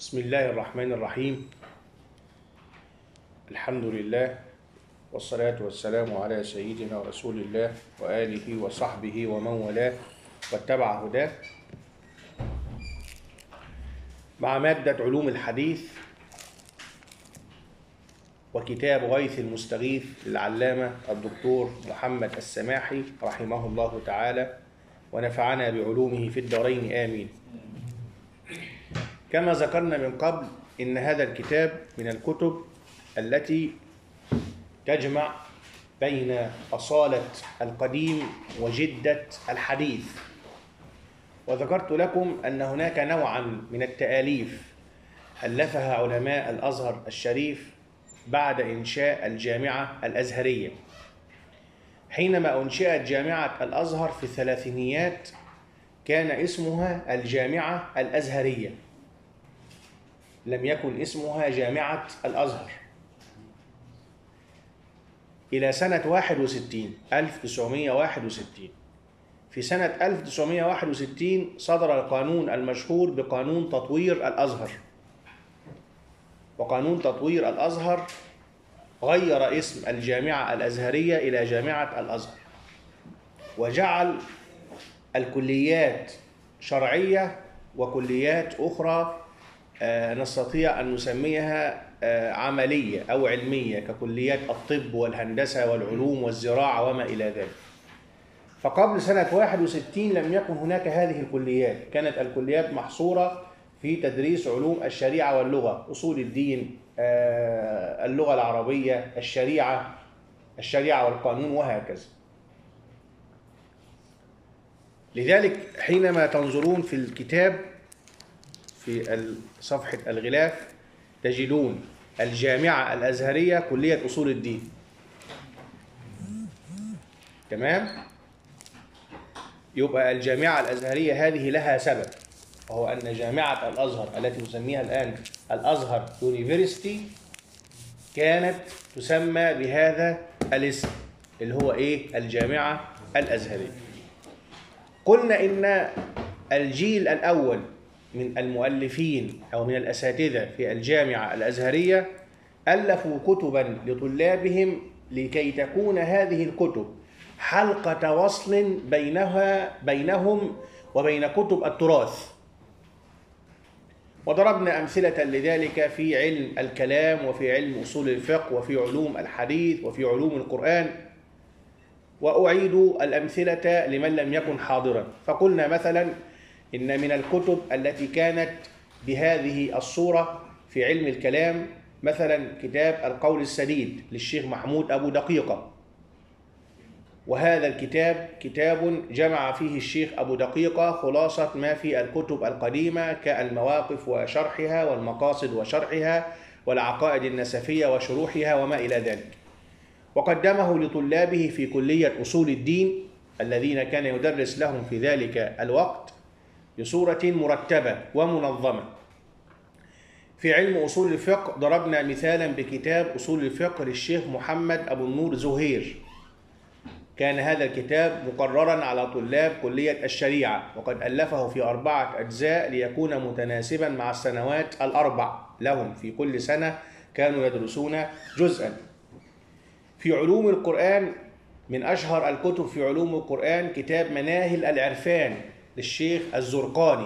بسم الله الرحمن الرحيم. الحمد لله والصلاة والسلام على سيدنا رسول الله وآله وصحبه ومن والاه واتبع هداه، مع مادة علوم الحديث وكتاب غيث المستغيث للعلامة الدكتور محمد السماحي رحمه الله تعالى ونفعنا بعلومه في الدارين آمين. كما ذكرنا من قبل إن هذا الكتاب من الكتب التي تجمع بين أصالة القديم وجدة الحديث، وذكرت لكم أن هناك نوعا من التآليف ألفها علماء الأزهر الشريف بعد إنشاء الجامعة الأزهرية. حينما أنشئت جامعة الأزهر في الثلاثينيات كان اسمها الجامعة الأزهرية، لم يكن اسمها جامعة الأزهر، إلى سنة 1961. في سنة 1961 صدر القانون المشهور بقانون تطوير الأزهر، وقانون تطوير الأزهر غير اسم الجامعة الأزهرية إلى جامعة الأزهر، وجعل الكليات شرعية وكليات أخرى نستطيع أن نسميها عملية أو علمية، ككليات الطب والهندسة والعلوم والزراعة وما إلى ذلك. فقبل سنة 61 لم يكن هناك هذه الكليات، كانت الكليات محصورة في تدريس علوم الشريعة واللغة، أصول الدين، اللغة العربية، الشريعة والقانون وهكذا. لذلك حينما تنظرون في الكتاب في صفحة الغلاف تجدون الجامعة الأزهرية كلية أصول الدين. تمام؟ يبقى الجامعة الأزهرية هذه لها سبب، وهو أن جامعة الأزهر التي نسميها الآن الأزهر يونيفرسيتي كانت تسمى بهذا الاسم اللي هو إيه؟ الجامعة الأزهرية. قلنا إن الجيل الأول من المؤلفين أو من الأساتذة في الجامعة الأزهرية ألفوا كتبا لطلابهم لكي تكون هذه الكتب حلقة وصل بينهم وبين كتب التراث. وضربنا أمثلة لذلك في علم الكلام وفي علم أصول الفقه وفي علوم الحديث وفي علوم القرآن، وأعيد الأمثلة لمن لم يكن حاضرا. فقلنا مثلا إن من الكتب التي كانت بهذه الصورة في علم الكلام مثلا كتاب القول السديد للشيخ محمود أبو دقيقة، وهذا الكتاب كتاب جمع فيه الشيخ أبو دقيقة خلاصة ما في الكتب القديمة كالمواقف وشرحها والمقاصد وشرحها والعقائد النسفية وشروحها وما إلى ذلك، وقدمه لطلابه في كلية أصول الدين الذين كان يدرس لهم في ذلك الوقت بصورة مرتبة ومنظمة. في علم أصول الفقه ضربنا مثالا بكتاب أصول الفقه للشيخ محمد أبو النور زهير، كان هذا الكتاب مقررا على طلاب كلية الشريعة، وقد ألفه في 4 أجزاء ليكون متناسبا مع السنوات ال4 لهم، في كل سنة كانوا يدرسون جزءا. في علوم القرآن من أشهر الكتب في علوم القرآن كتاب مناهل العرفان للشيخ الزرقاني،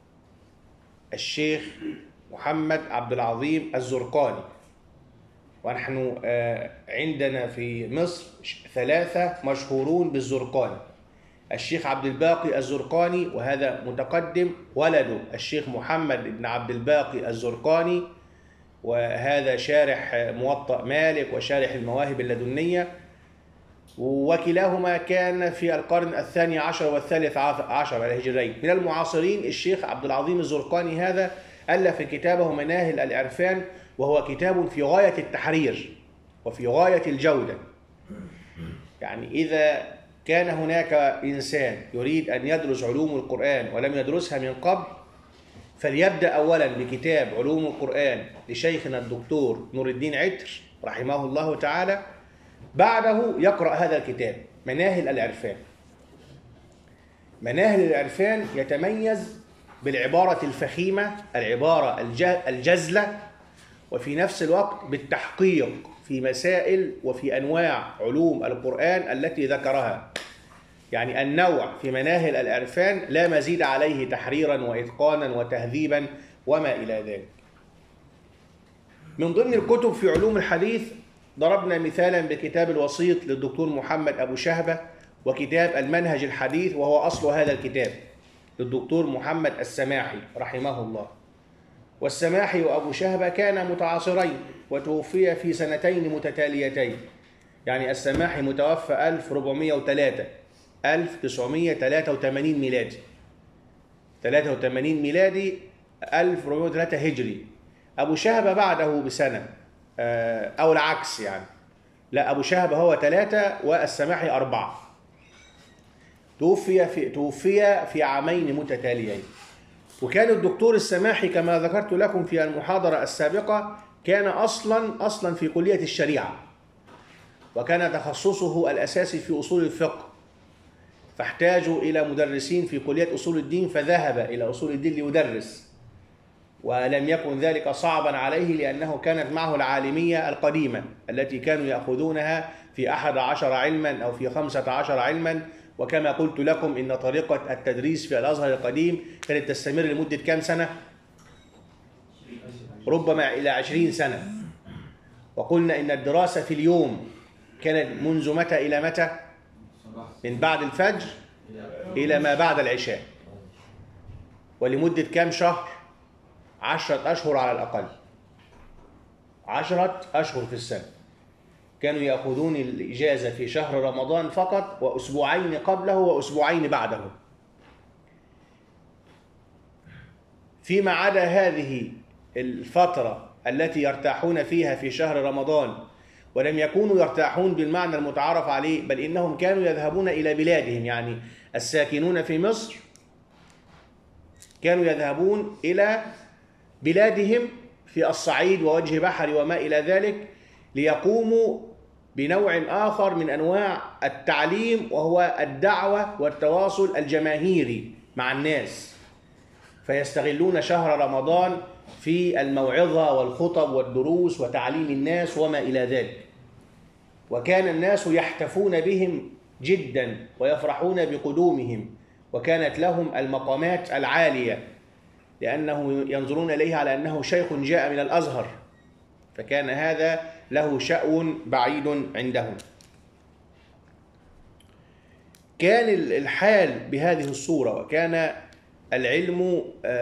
الشيخ محمد عبد العظيم الزرقاني. ونحن عندنا في مصر 3 مشهورون بالزرقاني: الشيخ عبد الباقي الزرقاني، وهذا متقدم، ولده الشيخ محمد بن عبد الباقي الزرقاني، وهذا شارح موطأ مالك وشارح المواهب اللدنية، وكلاهما كان في القرن الثاني عشر والثالث عشر الهجري. من المعاصرين الشيخ عبد العظيم الزرقاني هذا ألف كتابه مناهل العرفان، وهو كتاب في غاية التحرير وفي غاية الجودة. يعني إذا كان هناك إنسان يريد أن يدرس علوم القرآن ولم يدرسها من قبل فليبدأ أولا بكتاب علوم القرآن لشيخنا الدكتور نور الدين عتر رحمه الله تعالى، بعده يقرأ هذا الكتاب مناهل العرفان. مناهل العرفان يتميز بالعبارة الفخيمة، العبارة الجزلة، وفي نفس الوقت بالتحقيق في مسائل وفي أنواع علوم القرآن التي ذكرها. يعني النوع في مناهل العرفان لا مزيد عليه تحريرا وإتقانا وتهذيبا وما إلى ذلك. من ضمن الكتب في علوم الحديث ضربنا مثالا بكتاب الوسيط للدكتور محمد أبو شهبة، وكتاب المنهج الحديث وهو أصل هذا الكتاب للدكتور محمد السماحي رحمه الله. والسماحي وأبو شهبة كانا متعاصرين، وتوفي في سنتين متتاليتين. يعني السماحي متوفى 1403 1983 ميلادي، 83 ميلادي 1403 هجري. أبو شهبة بعده بسنة، أو العكس يعني، لا، أبو شهبة هو 3 والسماحي 4. توفي في عامين متتاليين. وكان الدكتور السماحي كما ذكرت لكم في المحاضرة السابقة كان أصلا في كلية الشريعة، وكان تخصصه الأساسي في أصول الفقه، فاحتاجوا إلى مدرسين في كلية أصول الدين، فذهب إلى أصول الدين ليدرس، ولم يكن ذلك صعبا عليه لأنه كانت معه العالمية القديمة التي كانوا يأخذونها في 11 علما أو في 15 علما. وكما قلت لكم إن طريقة التدريس في الأزهر القديم كانت تستمر لمدة كام سنة؟ ربما إلى 20 سنة. وقلنا إن الدراسة في اليوم كانت منذ متى إلى متى؟ من بعد الفجر إلى ما بعد العشاء، ولمدة كام شهر؟ 10 أشهر على الأقل، 10 أشهر في السنة. كانوا يأخذون الإجازة في شهر رمضان فقط، وأسبوعين قبله وأسبوعين بعده. فيما عدا هذه الفترة التي يرتاحون فيها في شهر رمضان، ولم يكونوا يرتاحون بالمعنى المتعارف عليه، بل إنهم كانوا يذهبون إلى بلادهم. يعني الساكنون في مصر كانوا يذهبون إلى بلادهم في الصعيد ووجه بحر وما إلى ذلك، ليقوموا بنوع آخر من أنواع التعليم، وهو الدعوة والتواصل الجماهيري مع الناس. فيستغلون شهر رمضان في الموعظة والخطب والدروس وتعليم الناس وما إلى ذلك. وكان الناس يحتفون بهم جدا ويفرحون بقدومهم، وكانت لهم المقامات العالية، لأنه ينظرون إليه على أنه شيخ جاء من الأزهر، فكان هذا له شأن بعيد عندهم. كان الحال بهذه الصورة، وكان العلم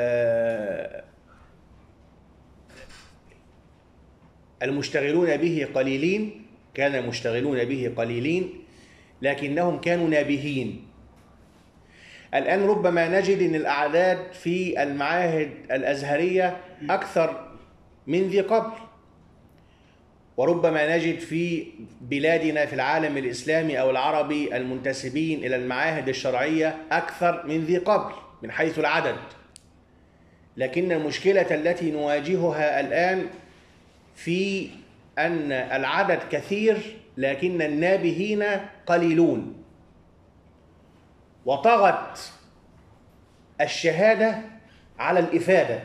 المشتغلون به قليلين، كان المشتغلون به قليلين، لكنهم كانوا نابهين. الآن ربما نجد أن الأعداد في المعاهد الأزهرية أكثر من ذي قبل، وربما نجد في بلادنا في العالم الإسلامي أو العربي المنتسبين إلى المعاهد الشرعية أكثر من ذي قبل من حيث العدد. لكن المشكلة التي نواجهها الآن في أن العدد كثير لكن النابهين قليلون، وطغت الشهادة على الإفادة،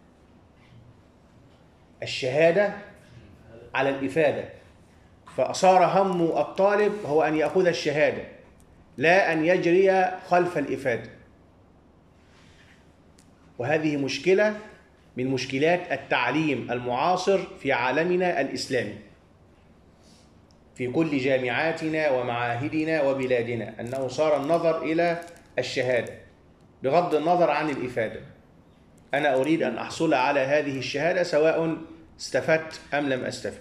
الشهادة على الإفادة، فصار هم الطالب هو أن يأخذ الشهادة لا أن يجري خلف الإفادة. وهذه مشكلة من مشكلات التعليم المعاصر في عالمنا الإسلامي، في كل جامعاتنا ومعاهدنا وبلادنا، أنه صار النظر إلى الشهادة بغض النظر عن الإفادة. أنا أريد أن أحصل على هذه الشهادة سواء استفدت أم لم أستفد.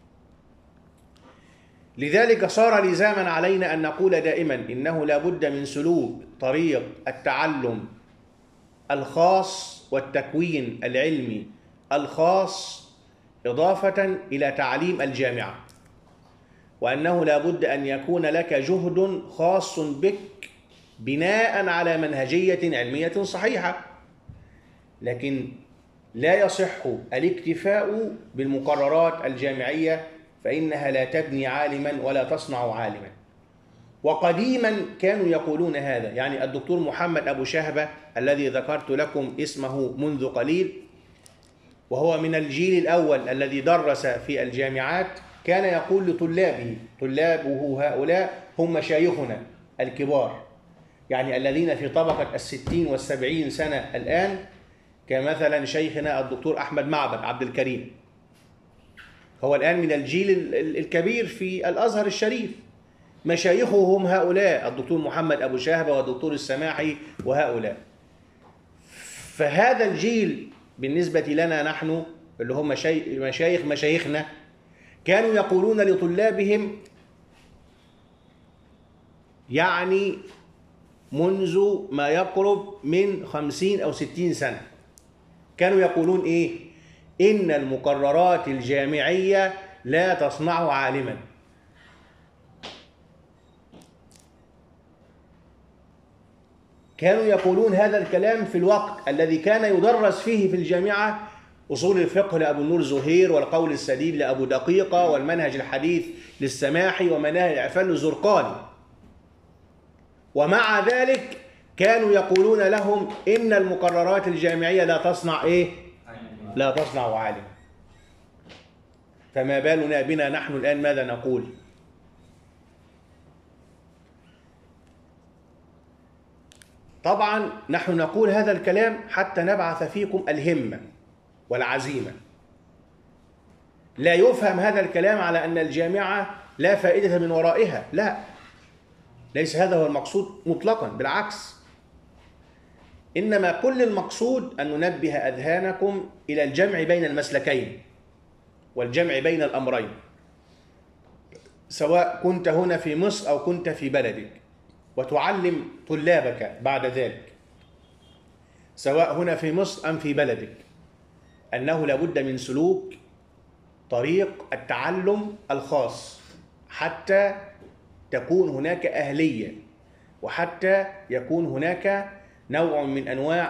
لذلك صار لزاما علينا أن نقول دائما إنه لا بد من سلوك طريق التعلم الخاص والتكوين العلمي الخاص إضافة إلى تعليم الجامعة، وأنه لا بد أن يكون لك جهد خاص بك بناء على منهجية علمية صحيحة. لكن لا يصح الاكتفاء بالمقررات الجامعية، فإنها لا تبني عالما ولا تصنع عالما. وقديما كانوا يقولون هذا. يعني الدكتور محمد أبو شهبة الذي ذكرت لكم اسمه منذ قليل، وهو من الجيل الأول الذي درس في الجامعات، كان يقول لطلابه، طلابه هؤلاء هم مشايخنا الكبار، يعني الذين في طبقة 60 و70 سنة الآن، كمثلا شيخنا الدكتور أحمد معبد عبد الكريم، هو الآن من الجيل الكبير في الأزهر الشريف، مشايخهم هؤلاء الدكتور محمد أبو شهبة والدكتور السماحي وهؤلاء. فهذا الجيل بالنسبة لنا نحن اللي هم مشايخنا كانوا يقولون لطلابهم، يعني منذ ما يقرب من 50 أو 60 سنة، كانوا يقولون إيه؟ إن المقررات الجامعية لا تصنع عالما. كانوا يقولون هذا الكلام في الوقت الذي كان يدرس فيه في الجامعة أصول الفقه لأبو النور زهير، والقول السديد لأبو دقيقة، والمنهج الحديث للسماحي، ومناهج العرفان للزرقاني. ومع ذلك كانوا يقولون لهم إن المقررات الجامعية لا تصنع إيه؟ لا تصنع عالم. فما بالنا بنا نحن الآن ماذا نقول؟ طبعا نحن نقول هذا الكلام حتى نبعث فيكم الهمة والعزيمة. لا يفهم هذا الكلام على أن الجامعة لا فائدة من ورائها، لا، ليس هذا هو المقصود مطلقا، بالعكس، إنما كل المقصود أن ننبه أذهانكم إلى الجمع بين المسلكين والجمع بين الأمرين، سواء كنت هنا في مصر أو كنت في بلدك، وتعلم طلابك بعد ذلك سواء هنا في مصر أم في بلدك أنه لابد من سلوك طريق التعلم الخاص حتى تكون هناك أهلية، وحتى يكون هناك نوع من أنواع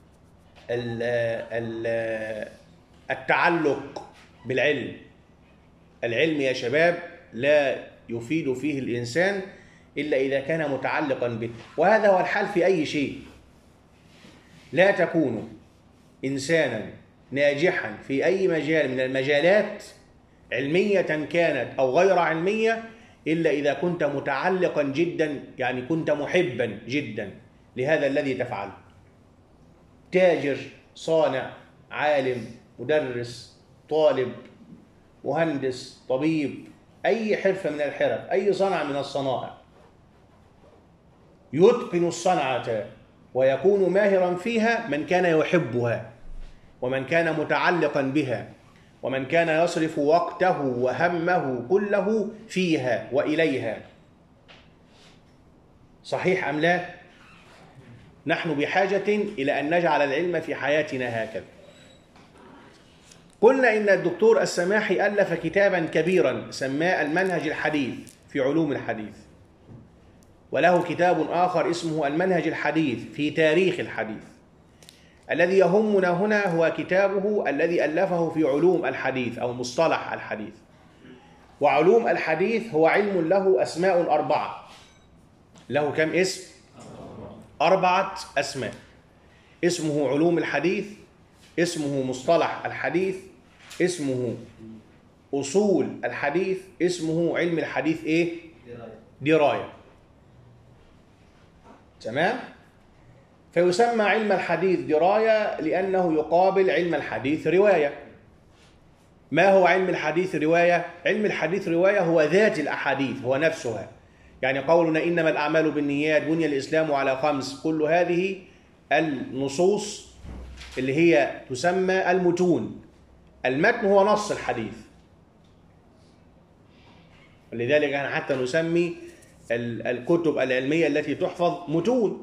التعلق بالعلم. العلم يا شباب لا يفيد فيه الإنسان إلا إذا كان متعلقا به، وهذا هو الحال في أي شيء. لا تكون إنسانا ناجحا في أي مجال من المجالات، علمية كانت أو غير علمية، إلا إذا كنت متعلقا جدا، يعني كنت محبا جدا لهذا الذي تفعله. تاجر، صانع، عالم، مدرس، طالب، مهندس، طبيب، أي حرفة من الحرف، أي صنعة من الصنائع، يتقن الصنعة ويكون ماهرا فيها من كان يحبها، ومن كان متعلقا بها، ومن كان يصرف وقته وهمه كله فيها وإليها. صحيح أم لا؟ نحن بحاجة إلى أن نجعل العلم في حياتنا هكذا. قلنا إن الدكتور السماحي ألف كتابا كبيرا سماه المنهج الحديث في علوم الحديث، وله كتاب آخر اسمه المنهج الحديث في تاريخ الحديث. الذي يهمنا هنا هو كتابه الذي ألفه في علوم الحديث أو مصطلح الحديث. وعلوم الحديث هو علم له أسماء 4. له كم اسم؟ 4 أسماء. اسمه علوم الحديث، اسمه مصطلح الحديث، اسمه أصول الحديث، اسمه علم الحديث إيه؟ دراية. تمام؟ فيسمى علم الحديث دراية لأنه يقابل علم الحديث رواية. ما هو علم الحديث رواية؟ علم الحديث رواية هو ذات الأحاديث، هو نفسها. يعني قولنا إنما الأعمال بالنيات، بني الإسلام على 5، كل هذه النصوص اللي هي تسمى المتون. المتن هو نص الحديث، ولذلك حتى نسمي الكتب العلمية التي تحفظ متون.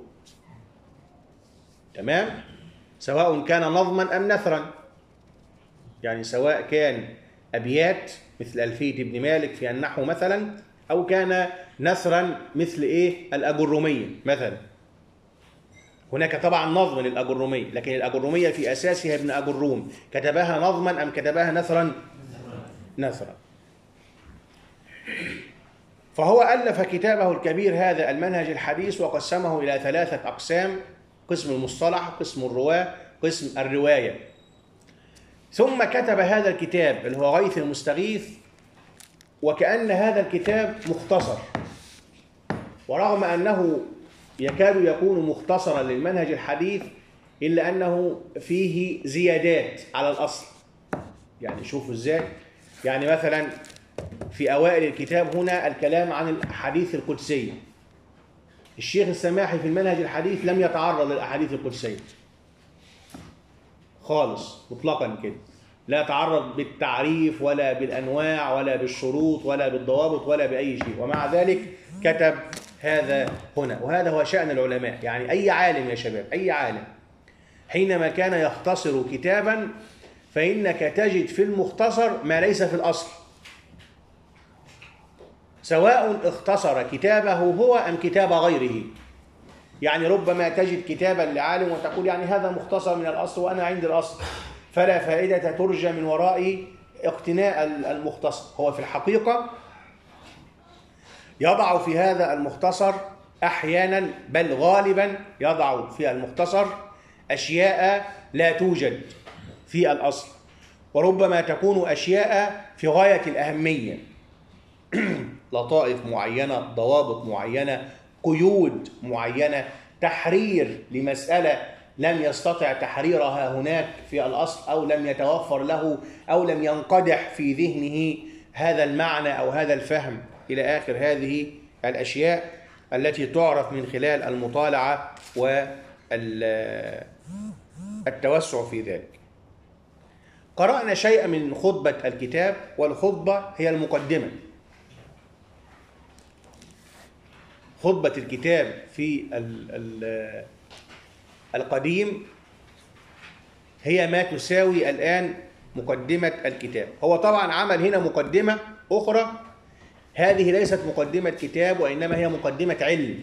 تمام؟ سواء كان نظما أم نثرا، يعني سواء كان أبيات مثل ألفية ابن مالك في النحو مثلا، أو كان نثرا مثل إيه؟ الأجرمية مثلا. هناك طبعا نظم للأجرمية، لكن الأجرمية في أساسها ابن أجروم، كتبها نظما أم كتبها نثرا؟ نثرا. فهو ألف كتابه الكبير هذا المنهج الحديث وقسمه إلى 3 أقسام: قسم المصطلح، قسم الرواة، قسم الرواية. ثم كتب هذا الكتاب اللي هو غيث المستغيث، وكأن هذا الكتاب مختصر، ورغم أنه يكاد يكون مختصرا للمنهج الحديث إلا أنه فيه زيادات على الأصل. يعني شوفوا إزاي، يعني مثلا في أوائل الكتاب هنا الكلام عن الأحاديث القدسية. الشيخ السماحي في المنهج الحديث لم يتعرض للأحاديث القدسية خالص مطلقا كده، لا تعرض بالتعريف ولا بالأنواع ولا بالشروط ولا بالضوابط ولا بأي شيء، ومع ذلك كتب هذا هنا. وهذا هو شأن العلماء. يعني أي عالم يا شباب، أي عالم حينما كان يختصر كتابا فإنك تجد في المختصر ما ليس في الأصل، سواء اختصر كتابه هو أم كتاب غيره. يعني ربما تجد كتابا لعالم وتقول يعني هذا مختصر من الأصل وأنا عندي الأصل، فلا فائدة ترجى من وراء اقتناء المختصر. هو في الحقيقة يضع في هذا المختصر أحيانا، بل غالبا يضع في المختصر أشياء لا توجد في الأصل، وربما تكون أشياء في غاية الأهمية، لطائف معينة، ضوابط معينة، قيود معينة، تحرير لمسألة لم يستطع تحريرها هناك في الأصل، أو لم يتوفر له أو لم ينقدح في ذهنه هذا المعنى أو هذا الفهم، إلى آخر هذه الأشياء التي تعرف من خلال المطالعة والتوسع في ذلك. قرأنا شيئا من خطبة الكتاب، والخطبة هي المقدمة. خطبة الكتاب في القديم هي ما تساوي الآن مقدمة الكتاب. هو طبعا عمل هنا مقدمة أخرى، هذه ليست مقدمة كتاب وإنما هي مقدمة علم،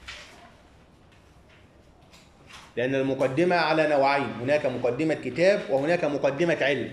لأن المقدمة على نوعين: هناك مقدمة كتاب وهناك مقدمة علم.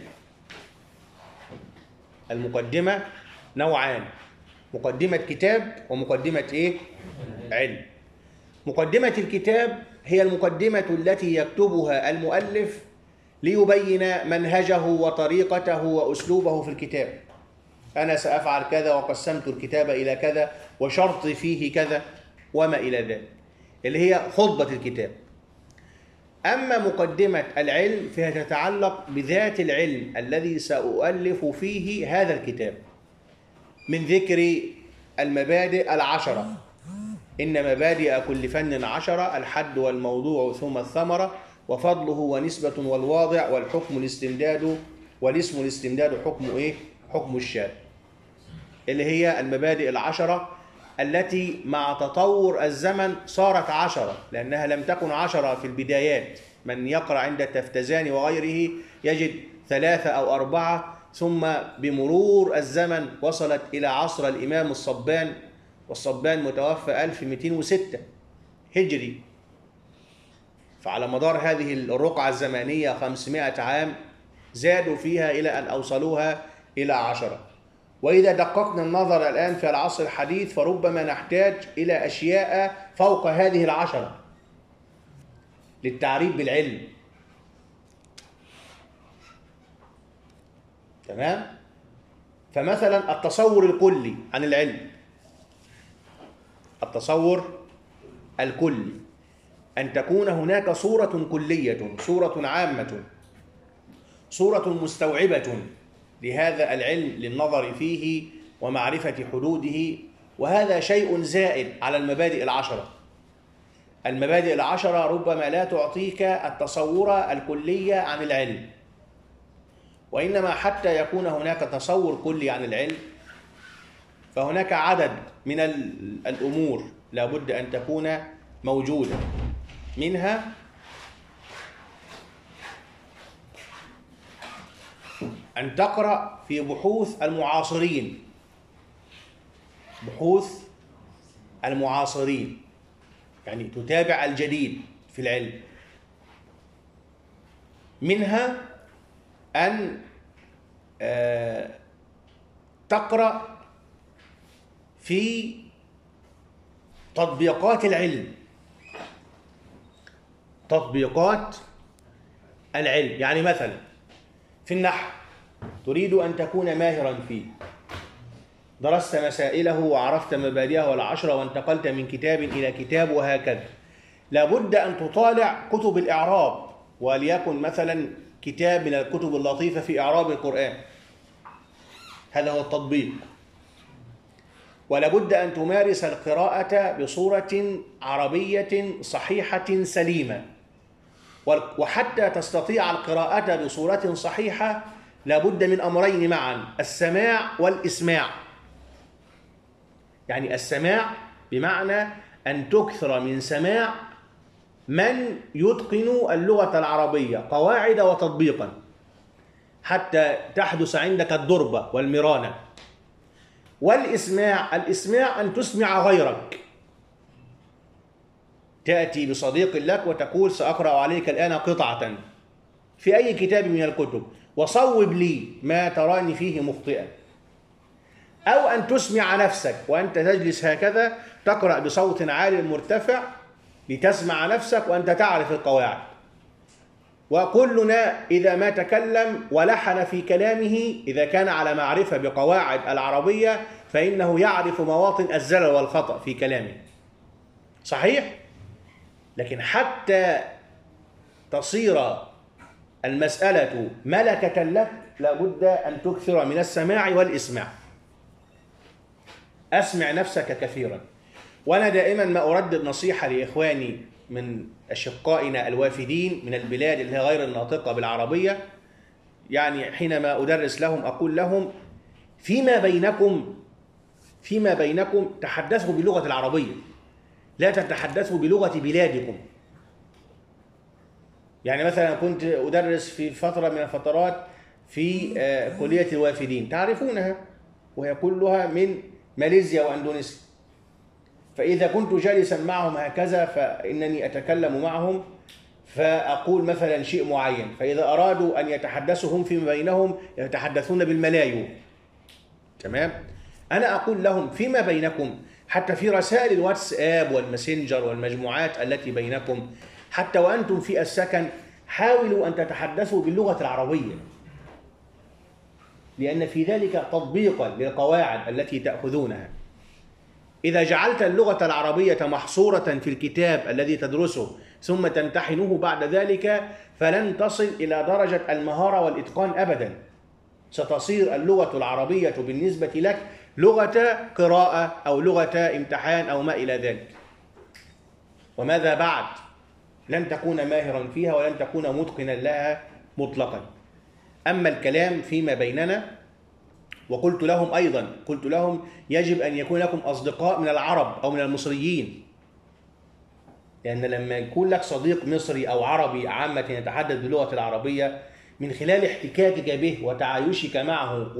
المقدمة نوعان: مقدمة كتاب ومقدمة إيه؟ علم. مقدمة الكتاب هي المقدمة التي يكتبها المؤلف ليبين منهجه وطريقته وأسلوبه في الكتاب. أنا سأفعل كذا وقسمت الكتاب إلى كذا وشرطي فيه كذا وما إلى ذلك، اللي هي خطبة الكتاب. أما مقدمة العلم فهي تتعلق بذات العلم الذي سأؤلف فيه هذا الكتاب، من ذكر المبادئ 10: إن مبادئ كل فن 10، الحد والموضوع ثم الثمرة، وفضله ونسبة والواضع، والحكم الاستمداد، والاسم الاستمداد حكم إيه؟ حكم الشارع. اللي هي المبادئ 10 التي مع تطور الزمن صارت 10، لأنها لم تكن 10 في البدايات. من يقرأ عند التفتزاني وغيره يجد 3 أو 4، ثم بمرور الزمن وصلت إلى عصر الإمام الصبان، والصبان متوفى 1206 هجري. فعلى مدار هذه الرقعة الزمنية 500 عام زادوا فيها إلى أن أوصلوها إلى 10. وإذا دققنا النظر الآن في العصر الحديث فربما نحتاج إلى أشياء فوق هذه 10 للتعريف بالعلم. تمام؟ فمثلا التصور الكلي عن العلم، التصور الكلي أن تكون هناك صورة كلية، صورة عامة، صورة مستوعبة لهذا العلم للنظر فيه ومعرفة حدوده، وهذا شيء زائد على المبادئ 10. المبادئ 10 ربما لا تعطيك التصور الكلي عن العلم، وإنما حتى يكون هناك تصور كلي عن العلم فهناك عدد من الأمور لا بد أن تكون موجودة. منها أن تقرأ في بحوث المعاصرين، بحوث المعاصرين، يعني تتابع الجديد في العلم. منها أن تقرأ في تطبيقات العلم. تطبيقات العلم، يعني مثلا في النحو تريد أن تكون ماهرا فيه، درست مسائله وعرفت مبادئه العشرة وانتقلت من كتاب إلى كتاب وهكذا، لابد أن تطالع كتب الإعراب، وليكن مثلا كتاب من الكتب اللطيفة في إعراب القرآن، هذا هو التطبيق. ولابد أن تمارس القراءة بصورة عربية صحيحة سليمة، وحتى تستطيع القراءة بصورة صحيحة لابد من أمرين معا: السماع والإسماع. يعني السماع بمعنى أن تكثر من سماع من يتقن اللغة العربية قواعد وتطبيقا حتى تحدث عندك الدربة والمرانة. والإسماع، الإسماع أن تسمع غيرك، تأتي بصديق لك وتقول سأقرأ عليك الآن قطعة في أي كتاب من الكتب وصوب لي ما تراني فيه مخطئا، أو أن تسمع نفسك وأنت تجلس هكذا تقرأ بصوت عالي مرتفع لتسمع نفسك وأنت تعرف القواعد. وكلنا إذا ما تكلم ولحن في كلامه إذا كان على معرفة بقواعد العربية فإنه يعرف مواطن الزلل والخطأ في كلامه، صحيح؟ لكن حتى تصير المسألة ملكة لك لابد أن تكثر من السماع والإسماع. أسمع نفسك كثيرا. وأنا دائما ما أردد نصيحة لإخواني من أشقائنا الوافدين من البلاد اللي هي غير الناطقة بالعربية، يعني حينما أدرس لهم أقول لهم فيما بينكم تحدثوا باللغة العربية، لا تتحدثوا بلغة بلادكم. يعني مثلا كنت أدرس في فترة من الفترات في كلية الوافدين، تعرفونها وهي كلها من ماليزيا وأندونيسيا. فإذا كنت جالسا معهم هكذا فإنني أتكلم معهم فأقول مثلا شيء معين، فإذا أرادوا أن يتحدثوا هم فيما بينهم يتحدثون بالملايو، تمام؟ أنا أقول لهم فيما بينكم، حتى في رسائل الواتساب والماسنجر والمجموعات التي بينكم، حتى وأنتم في السكن حاولوا أن تتحدثوا باللغة العربية، لأن في ذلك تطبيقا للقواعد التي تأخذونها. إذا جعلت اللغة العربية محصورة في الكتاب الذي تدرسه ثم تمتحنه بعد ذلك فلن تصل إلى درجة المهارة والإتقان أبدا. ستصير اللغة العربية بالنسبة لك لغة قراءة أو لغة امتحان أو ما إلى ذلك، وماذا بعد؟ لن تكون ماهرا فيها ولن تكون متقنا لها مطلقا. أما الكلام فيما بيننا، وقلت لهم أيضا يجب أن يكون لكم أصدقاء من العرب أو من المصريين، لأن لما يكون لك صديق مصري أو عربي عامة يتحدث باللغة العربية، من خلال احتكاكك به وتعايشك معه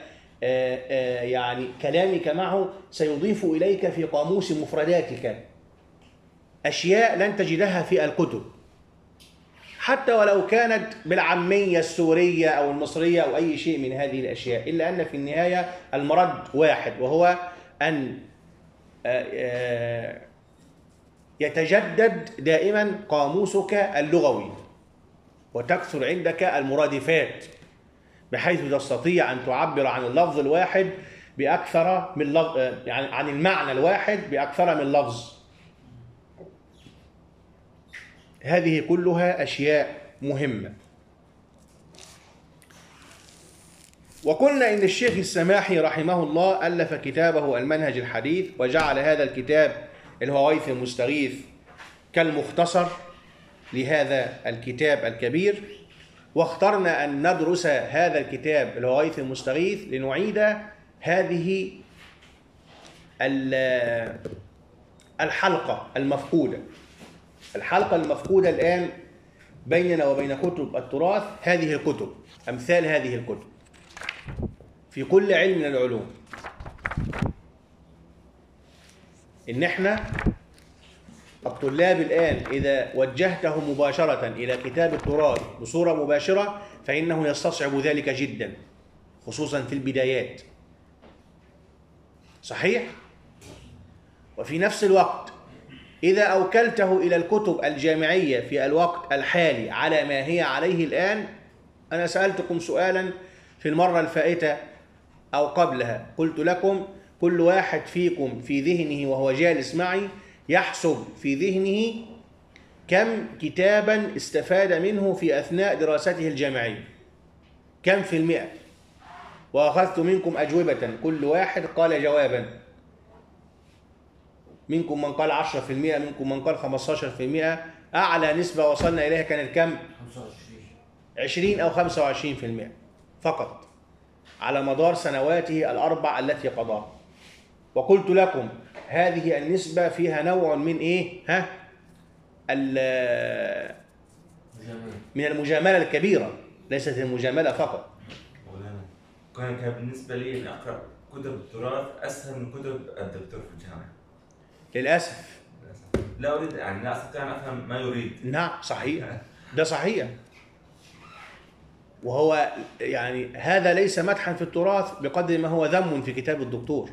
يعني كلامك معه سيضيف إليك في قاموس مفرداتك أشياء لن تجدها في الكتب، حتى ولو كانت بالعامية السورية أو المصرية أو أي شيء من هذه الأشياء، إلا أن في النهاية المرد واحد، وهو أن يتجدد دائما قاموسك اللغوي وتكثر عندك المرادفات، بحيث تستطيع أن تعبر عن اللفظ الواحد بأكثر من لفظ، يعني عن المعنى الواحد بأكثر من لفظ. هذه كلها أشياء مهمة. وقلنا إن الشيخ السماحي رحمه الله ألف كتابه المنهج الحديث، وجعل هذا الكتاب اللي هو غيث المستغيث كالمختصر لهذا الكتاب الكبير. واخترنا أن ندرس هذا الكتاب اللي هو غيث المستغيث لنعيد هذه الحلقة المفقودة. الحلقة المفقودة الآن بيننا وبين كتب التراث هذه الكتب، أمثال هذه الكتب في كل علم من العلوم. إن إحنا الطلاب الآن إذا وجهته مباشرة إلى كتاب التراث بصورة مباشرة فإنه يستصعب ذلك جدا، خصوصا في البدايات. صحيح؟ وفي نفس الوقت إذا أوكلته إلى الكتب الجامعية في الوقت الحالي على ما هي عليه الآن، أنا سألتكم سؤالا في المرة الفائتة أو قبلها، قلت لكم كل واحد فيكم في ذهنه وهو جالس معي يحسب في ذهنه كم كتابا استفاد منه في أثناء دراسته الجامعية، كم في المئة، وأخذت منكم أجوبة، كل واحد قال جوابا، منكم من قال 10%، منكم من قال 15%، أعلى نسبة وصلنا إليها كانت كم؟ 20 أو 25% فقط على مدار سنواته الأربع التي قضاها. وقلت لكم هذه النسبة فيها نوع من إيه؟ من المجاملة الكبيرة، ليست المجاملة فقط. كان بالنسبة لي أن أقرأ كتب التراث أسهل من كتب الدكتور في الجامعة. للأسف. لا أريد، يعني لا أستطيع أن أفهم ما يريد. نعم صحيح، ده صحيح. وهو يعني هذا ليس مدحا في التراث بقدر ما هو ذم في كتاب الدكتور.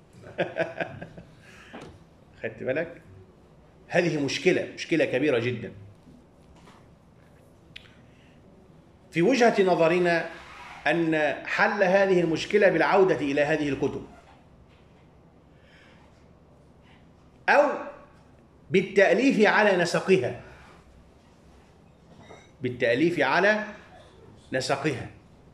خدت بالك؟ هذه مشكلة كبيرة جدا. في وجهة نظرنا أن حل هذه المشكلة بالعودة إلى هذه الكتب، أو بالتأليف على نسقها، بالتأليف على نسقها،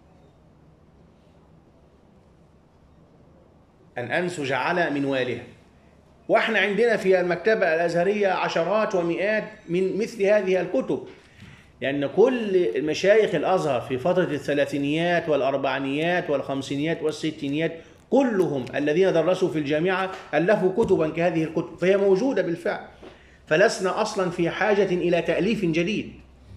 أن أنسج على منوالها. وإحنا عندنا في المكتبة الأزهرية عشرات ومئات من مثل هذه الكتب، لأن كل مشايخ الأزهر في فترة الثلاثينيات والأربعينيات والخمسينيات والستينيات كلهم الذين درسوا في الجامعة ألفوا كتبا كهذه الكتب، فهي موجودة بالفعل، فلسنا أصلا في حاجة إلى تأليف جديد،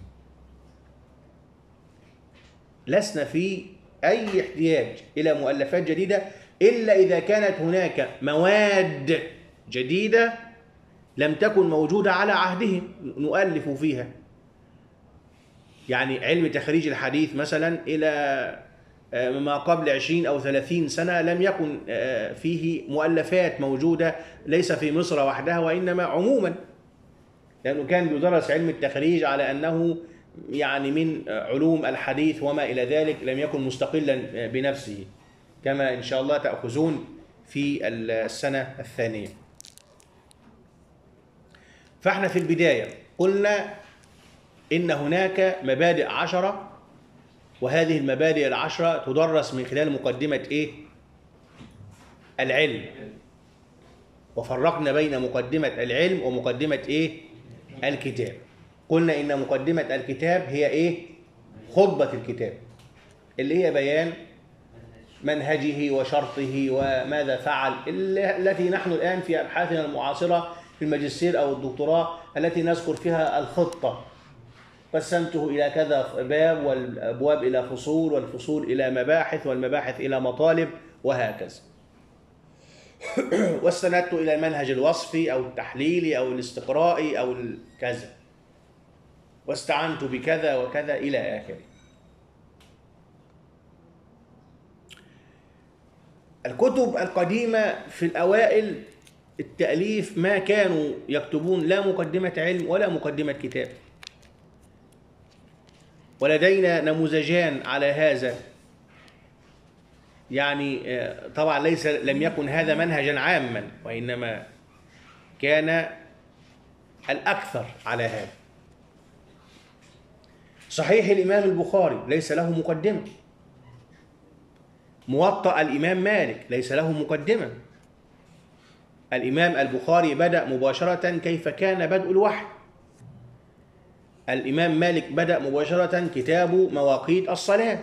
لسنا في أي احتياج إلى مؤلفات جديدة إلا إذا كانت هناك مواد جديدة لم تكن موجودة على عهدهم نؤلف فيها. يعني علم تخريج الحديث مثلا إلى ما قبل 20 أو 30 سنة لم يكن فيه مؤلفات موجودة، ليس في مصر وحدها وإنما عموما، لأنه كان بيدرس علم التخريج على أنه يعني من علوم الحديث وما إلى ذلك، لم يكن مستقلا بنفسه، كما إن شاء الله تأخذون في السنة الثانية. فإحنا في البداية قلنا إن هناك مبادئ 10، وهذه المبادئ 10 تدرس من خلال مقدمة إيه؟ العلم. وفرقنا بين مقدمة العلم ومقدمة إيه؟ الكتاب. قلنا إن مقدمة الكتاب هي إيه؟ خطبة الكتاب، اللي هي بيان منهجه وشرطه وماذا فعل، التي نحن الآن في أبحاثنا المعاصرة في الماجستير أو الدكتوراه التي نذكر فيها الخطة، قسمته إلى كذا باب، والأبواب إلى فصول، والفصول إلى مباحث، والمباحث إلى مطالب، وهكذا. واستندت إلى المنهج الوصفي أو التحليلي أو الاستقرائي أو كذا، واستعنت بكذا وكذا إلى آخره. الكتب القديمة في الأوائل التأليف ما كانوا يكتبون لا مقدمة علم ولا مقدمة كتاب، ولدينا نموذجان على هذا. يعني طبعا لم يكن هذا منهجا عاما، وإنما كان الأكثر على هذا. صحيح الإمام البخاري ليس له مقدمة، موطأ الإمام مالك ليس له مقدمة. الإمام البخاري بدأ مباشرة كيف كان بدء الوحي. الإمام مالك بدأ مباشرة كتاب مواقيت الصلاة.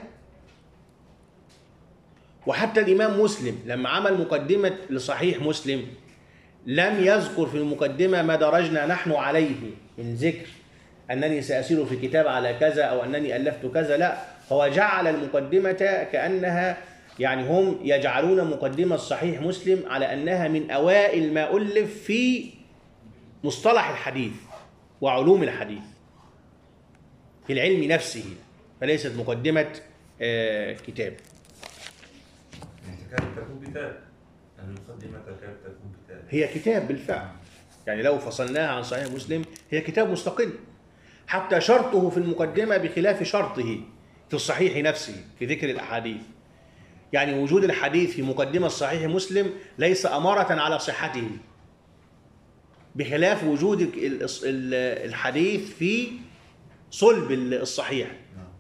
وحتى الإمام مسلم لما عمل مقدمة لصحيح مسلم لم يذكر في المقدمة ما درجنا نحن عليه من ذكر أنني سأسير في كتاب على كذا أو أنني ألفت كذا، لا، هو جعل المقدمة كأنها يعني هم يجعلون مقدمة صحيح مسلم على أنها من أوائل ما ألف في مصطلح الحديث وعلوم الحديث في العلم نفسه، فليست مقدمة كتاب. يعني كانت تكون كتاب. المقدمة تكاد تكون كتاب. هي كتاب بالفعل، يعني لو فصلناها عن صحيح مسلم هي كتاب مستقل، حتى شرطه في المقدمة بخلاف شرطه في الصحيح نفسه في ذكر الأحاديث. يعني وجود الحديث في مقدمة صحيح مسلم ليس أمارة على صحته، بخلاف وجود الحديث في صلب الصحيح.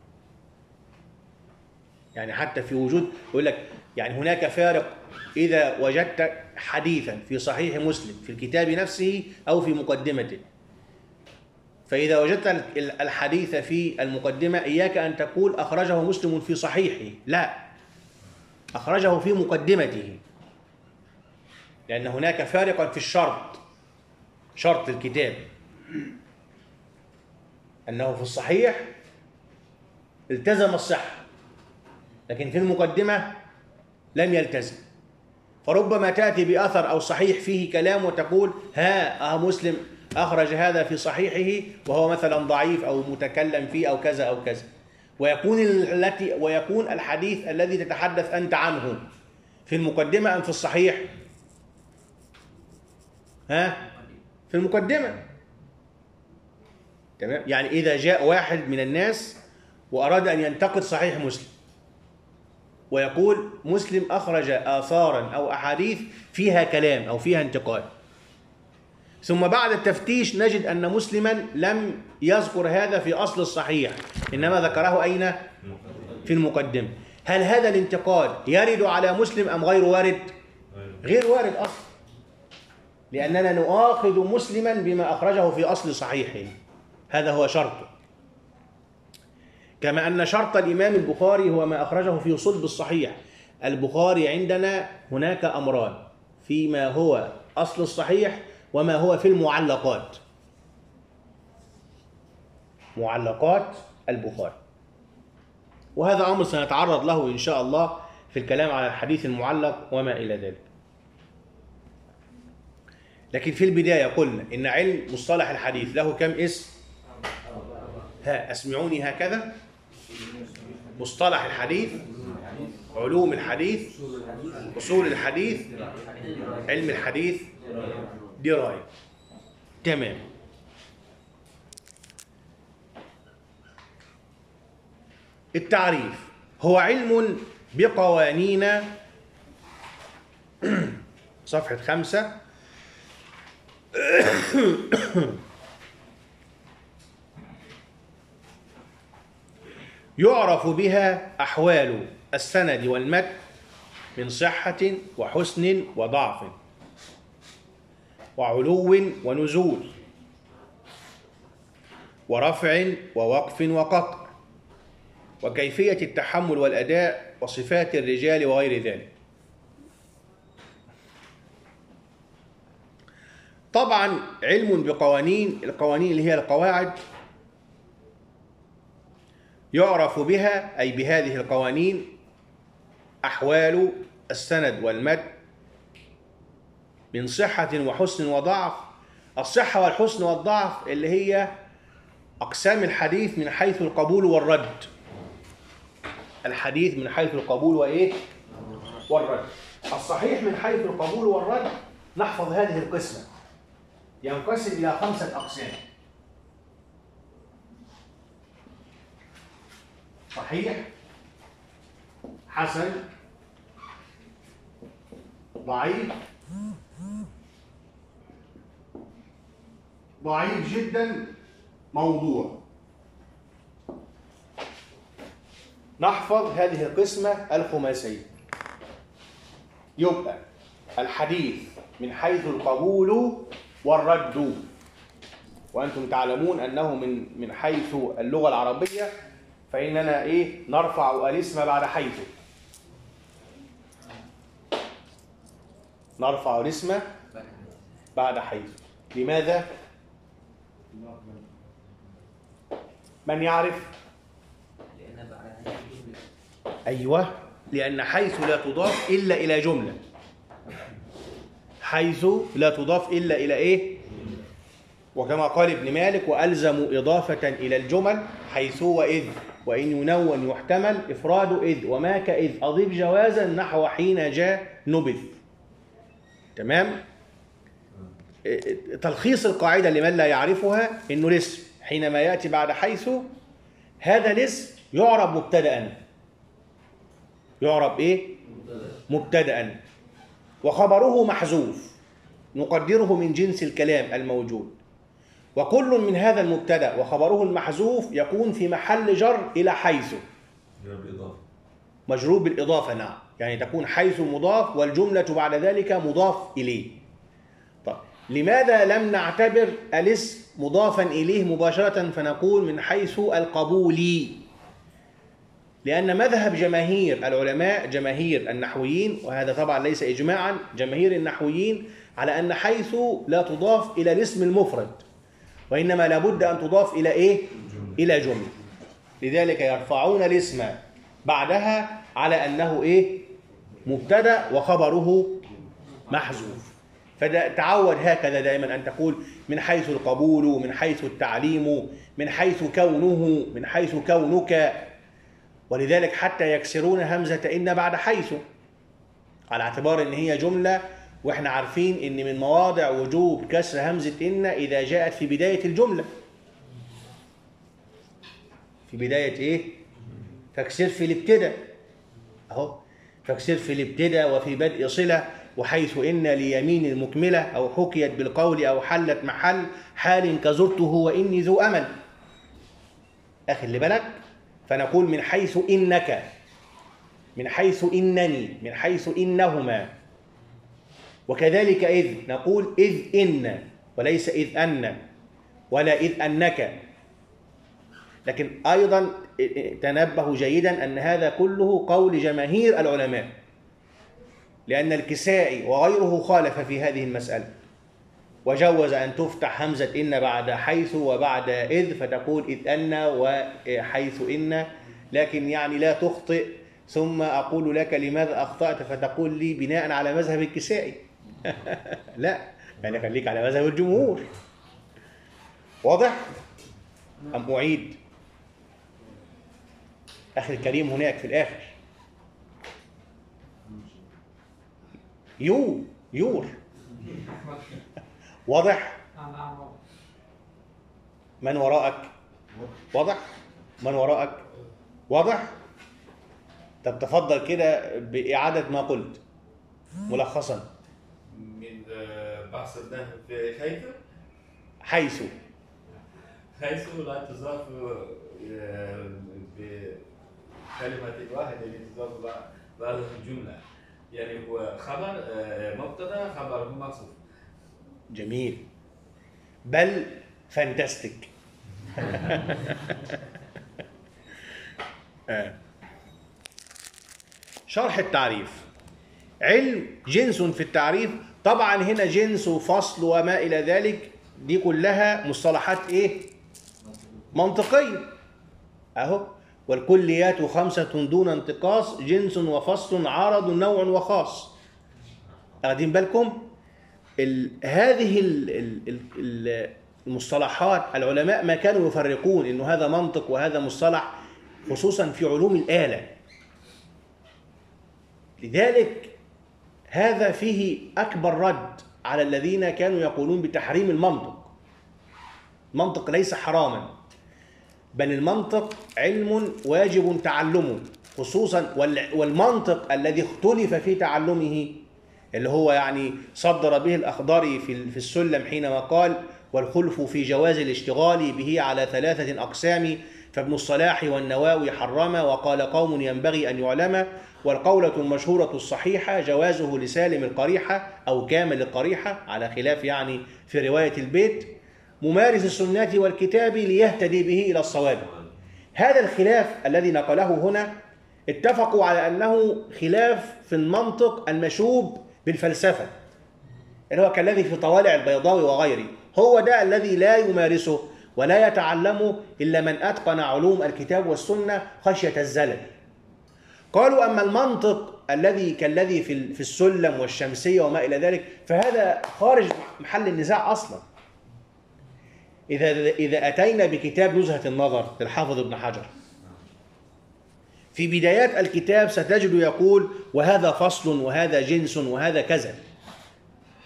يعني حتى في وجود، يقول لك يعني هناك فارق إذا وجدت حديثا في صحيح مسلم في الكتاب نفسه أو في مقدمته. فإذا وجدت الحديث في المقدمة إياك أن تقول أخرجه مسلم في صحيحه، لا، أخرجه في مقدمته، لأن هناك فارقا في الشرط، شرط الكتاب أنه في الصحيح التزم الصحة، لكن في المقدمة لم يلتزم. فربما تأتي بأثر أو صحيح فيه كلام وتقول ها مسلم أخرج هذا في صحيحه وهو مثلا ضعيف أو متكلم فيه أو كذا أو كذا، ويكون الحديث الذي تتحدث أنت عنه في المقدمة أم في الصحيح؟ في المقدمة. تمام؟ يعني إذا جاء واحد من الناس وأراد أن ينتقد صحيح مسلم ويقول مسلم أخرج آثارا أو أحاديث فيها كلام أو فيها انتقاد، ثم بعد التفتيش نجد أن مسلما لم يذكر هذا في أصل الصحيح، إنما ذكره أين؟ في المقدمة. هل هذا الانتقاد يرد على مسلم أم غير وارد؟ غير وارد أصلا، لأننا نؤاخذ مسلما بما أخرجه في أصل صحيحه، هذا هو شرطه. كما أن شرط الإمام البخاري هو ما أخرجه في صلب الصحيح. البخاري عندنا هناك أمران، فيما هو أصل الصحيح وما هو في المعلقات، معلقات البخاري، وهذا أمر سنتعرض له إن شاء الله في الكلام على الحديث المعلق وما إلى ذلك. لكن في البداية قلنا إن علم مصطلح الحديث له كم اسم؟ أسمعوني هكذا: مصطلح الحديث، علوم الحديث، أصول الحديث، علم الحديث، دراية. تمام. التعريف هو علم بقوانين، صفحة 5. يعرف بها أحوال السند والمتن من صحة وحسن وضعف وعلو ونزول ورفع ووقف وقطع وكيفية التحمل والأداء وصفات الرجال وغير ذلك. طبعا علم بقوانين، القوانين اللي هي القواعد، يعرف بها أي بهذه القوانين أحوال السند والمتن من صحة وحسن وضعف. الصحة والحسن والضعف اللي هي أقسام الحديث من حيث القبول والرد. الحديث من حيث القبول وإيه؟ والرد. الصحيح من حيث القبول والرد نحفظ هذه القسمة، ينقسم إلى 5 أقسام: صحيح، حسن، ضعيف، ضعيف جدا، موضوع. نحفظ هذه القسمة الخماسية. يبقى الحديث من حيث القبول والرد، وأنتم تعلمون أنه من حيث اللغة العربية فإننا نرفع الاسم بعد حيث، نرفع الاسم بعد حيث. لماذا؟ من يعرف؟ أيوة، لأن حيث لا تضاف إلا إلى جملة. حيث لا تضاف إلا إلى إيه؟ وكما قال ابن مالك: وألزموا إضافة إلى الجمل حيث وإذ، وإن ينون يحتمل إفراد إذ، وما كإذ أضيف جوازا نحو حين جاء نبذ. تمام؟ تلخيص القاعدة لمن لا يعرفها إنه الاسم حينما يأتي بعد حيث، هذا الاسم يعرب مبتدأ. يعرب إيه؟ مبتدأ، وخبره محذوف نقدره من جنس الكلام الموجود، وكل من هذا المبتدأ وخبره المحذوف يكون في محل جر إلى حيث، مجرور بالإضافة. نعم، يعني تكون حيث مضاف والجملة بعد ذلك مضاف إليه. طيب لماذا لم نعتبر الاسم مضافا إليه مباشرة فنقول من حيث القبول؟ لأن مذهب جماهير العلماء، جماهير النحويين، وهذا طبعا ليس إجماعا، جماهير النحويين على أن حيث لا تضاف إلى الاسم المفرد، وإنما لابد أن تضاف إلى إيه؟ إلى جملة. لذلك يرفعون الاسم بعدها على أنه إيه؟ مبتدأ وخبره محذوف. فتعود هكذا دائما أن تقول من حيث القبول، من حيث التعليم، من حيث كونه، من حيث كونك. ولذلك حتى يكسرون همزة إن بعد حيث على اعتبار إن هي جملة، وإحنا عارفين إن من مواضع وجوب كسر همزة إن إذا جاءت في بداية الجملة. في بداية إيه؟ فاكسر في الابتداء أهو، فاكسر في الابتداء وفي بدء صلة، وحيث إن ليمين المكملة أو حكيت بالقول أو حلت محل حال كزرته وإني ذو أمل. أخي اللي بالك، فنقول من حيث إنك، من حيث إنني، من حيث إنهما. وكذلك إذ نقول إذ إن وليس إذ أن ولا إذ أنك. لكن أيضا تنبهوا جيدا أن هذا كله قول جماهير العلماء، لأن الكسائي وغيره خالف في هذه المسألة، وجوز أن تفتح همزة إن بعد حيث وبعد إذ، فتقول إذ أن وحيث إن، لكن يعني لا تخطئ ثم أقول لك لماذا أخطأت فتقول لي بناء على مذهب الكسائي. لا، يعني خليك على مذهب الجمهور. واضح؟ أم أعيد؟ أخي الكريم هناك في الآخر يور. واضح؟ من وراءك؟ واضح؟ من وراءك؟ واضح؟ طب تفضل كده بإعادة ما قلت ملخصا. من بحثنا في حيث لا تضاف بكلمة واحدة اللي تضاف بعد الجملة، يعني هو خبر مبتدا خبره محذوف. جميل، بل فانتستيك. شرح التعريف. علم جنس في التعريف، طبعا هنا جنس وفصل وما إلى ذلك، دي كلها مصطلحات إيه؟ منطقية أهو. والكليات 5 دون انتقاص، جنس وفصل عارض نوع وخاص. أخدين بالكم؟ هذه المصطلحات العلماء ما كانوا يفرقون إنه هذا منطق وهذا مصطلح، خصوصا في علوم الآلة. لذلك هذا فيه أكبر رد على الذين كانوا يقولون بتحريم المنطق. المنطق ليس حراما، بل المنطق علم واجب تعلمه، خصوصا والمنطق الذي اختلف في تعلمه، اللي هو يعني صدر به الأخضري في السلم حينما قال والخلف في جواز الاشتغال به على 3 أقسام، فابن الصلاح والنواوي حرم، وقال قوم ينبغي أن يعلم، والقولة المشهورة الصحيحة جوازه لسالم القريحة أو كامل القريحة، على خلاف يعني في رواية البيت، ممارس السنة والكتاب ليهتدي به إلى الصواب. هذا الخلاف الذي نقله هنا اتفقوا على أنه خلاف في المنطق المشوب بالفلسفة، اللي هو كالذي في طوالع البيضاوي وغيره، هو ده الذي لا يمارسه ولا يتعلمه إلا من أتقن علوم الكتاب والسنة خشية الزلل. قالوا أما المنطق الذي كالذي في السلم والشمسية وما إلى ذلك، فهذا خارج محل النزاع أصلا. إذا أتينا بكتاب نزهة النظر للحافظ ابن حجر، في بدايات الكتاب ستجد يقول وهذا فصل وهذا جنس وهذا كذا.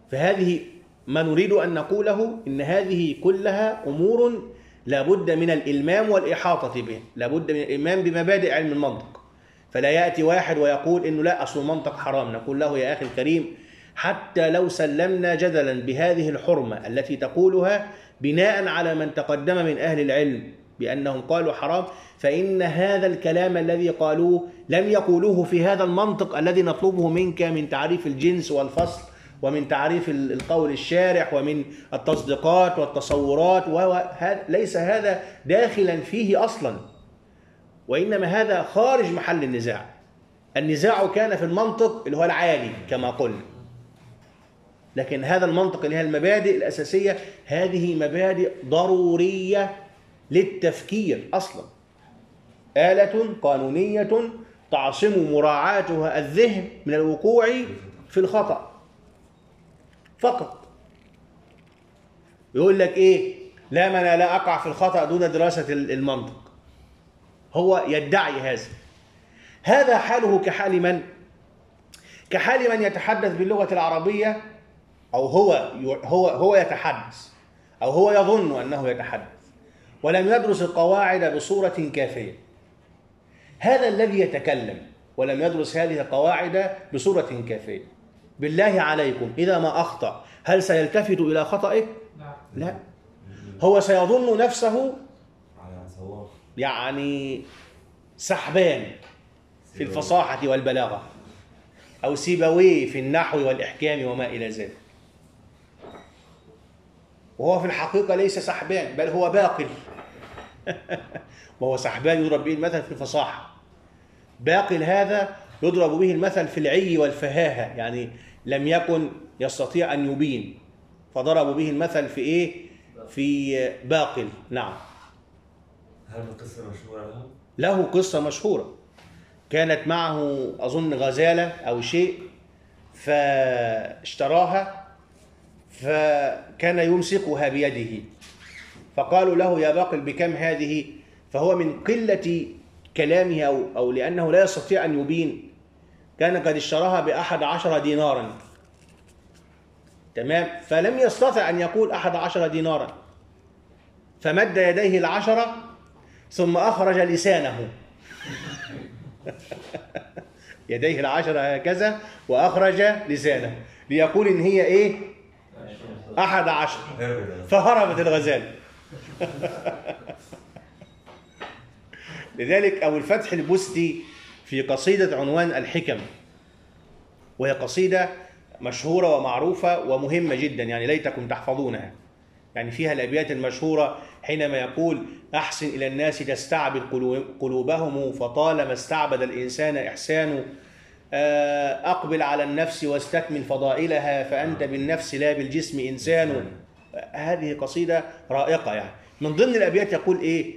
فهذه ما نريد أن نقوله إن هذه كلها أمور لابد من الإلمام والإحاطة به، لابد من الإلمام بمبادئ علم المنطق. فلا يأتي واحد ويقول إنه لا أصل المنطق حرام، نقول له يا أخي الكريم حتى لو سلمنا جدلا بهذه الحرمة التي تقولها بناء على من تقدم من أهل العلم بأنهم قالوا حرام، فإن هذا الكلام الذي قالوه لم يقولوه في هذا المنطق الذي نطلبه منك من تعريف الجنس والفصل ومن تعريف القول الشارح ومن التصديقات والتصورات، ليس هذا داخلا فيه أصلا، وإنما هذا خارج محل النزاع. النزاع كان في المنطق اللي هو العالي كما قلنا، لكن هذا المنطق اللي هي المبادئ الأساسية هذه مبادئ ضرورية للتفكير أصلا، آلة قانونية تعصم مراعاتها الذهن من الوقوع في الخطأ فقط. يقول لك إيه؟ لا، من لا أقع في الخطأ دون دراسة المنطق. هو يدعي هذا حاله كحال من؟ كحال من يتحدث باللغة العربية، أو هو يتحدث، أو هو يظن أنه يتحدث ولم يدرس القواعد بصورة كافية. هذا الذي يتكلم ولم يدرس هذه القواعد بصورة كافية، بالله عليكم إذا ما أخطأ هل سيلتفت إلى خطئه؟ لا، هو سيظن نفسه يعني سحبان في الفصاحة والبلاغة، أو سيبويه في النحو والإحكام وما إلى ذلك، وهو في الحقيقة ليس سحبان بل هو باقل. وهو سحبان يضرب به المثل في الفصاحة، باقل هذا يضرب به المثل في العي والفهاهة، يعني لم يكن يستطيع أن يبين فضربوا به المثل في إيه؟ في باقل. نعم. هل القصة مشهورة له قصة مشهورة، كانت معه أظن غزالة أو شيء فاشتراها، فكان يمسكها بيده، فقالوا له يا باقل بكم هذه؟ فهو من قلة كلامه أو لأنه لا يستطيع أن يبين كان قد اشتراها ب11 دينارا. تمام، فلم يستطع أن يقول 11 دينارا، فمد يديه 10 ثم أخرج لسانه. يديه 10 هكذا وأخرج لسانه ليقول إن هي إيه؟ 11. فهربت الغزالة. لذلك أبو الفتح البستي في قصيدة عنوان الحكم، وهي قصيدة مشهورة ومعروفة ومهمة جدا، يعني ليتكم تحفظونها، يعني فيها الأبيات المشهورة حينما يقول أحسن إلى الناس تستعبد قلوبهم فطالما استعبد الإنسان إحسان، أقبل على النفس واستكمل فضائلها فأنت بالنفس لا بالجسم إنسان. هذه قصيدة رائقة. يعني من ضمن الأبيات يقول إيه؟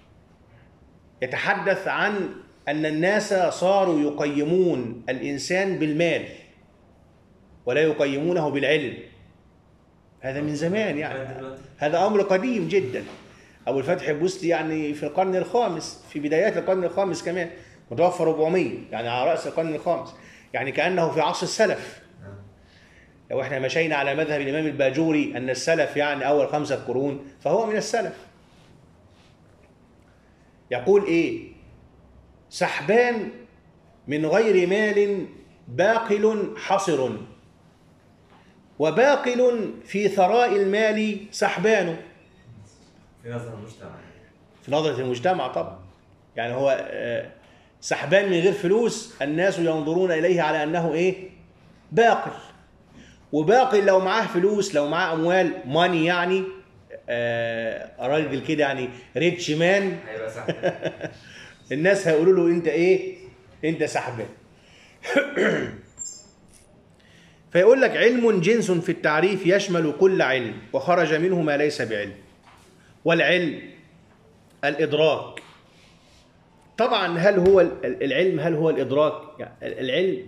يتحدث عن أن الناس صاروا يقيمون الإنسان بالمال ولا يقيمونه بالعلم. هذا من زمان، يعني هذا أمر قديم جدا. أبو الفتح البستي يعني في القرن الخامس، في بدايات القرن الخامس كمان، متوفى 400 يعني على رأس القرن الخامس، يعني كأنه في عصر السلف. لو احنا مشينا على مذهب الإمام الباجوري أن السلف يعني أول 5 قرون، فهو من السلف. يقول إيه؟ سحبان من غير مال باقل حصر، وباقل في ثراء المال سحبان. في نظرة المجتمع، في نظرة المجتمع طبعا، يعني هو سحبان من غير فلوس، الناس ينظرون إليه على أنه إيه؟ باقل. وباقل لو معاه فلوس، لو معاه أموال ماني، يعني راجل كده يعني ريتش مان، هيبقى سحبان. الناس هيقولوا له أنت إيه؟ أنت سحبان. فيقول لك علم جنس في التعريف يشمل كل علم وخرج منه ما ليس بعلم. والعلم الإدراك. طبعا هل هو العلم هل هو الإدراك؟ يعني العلم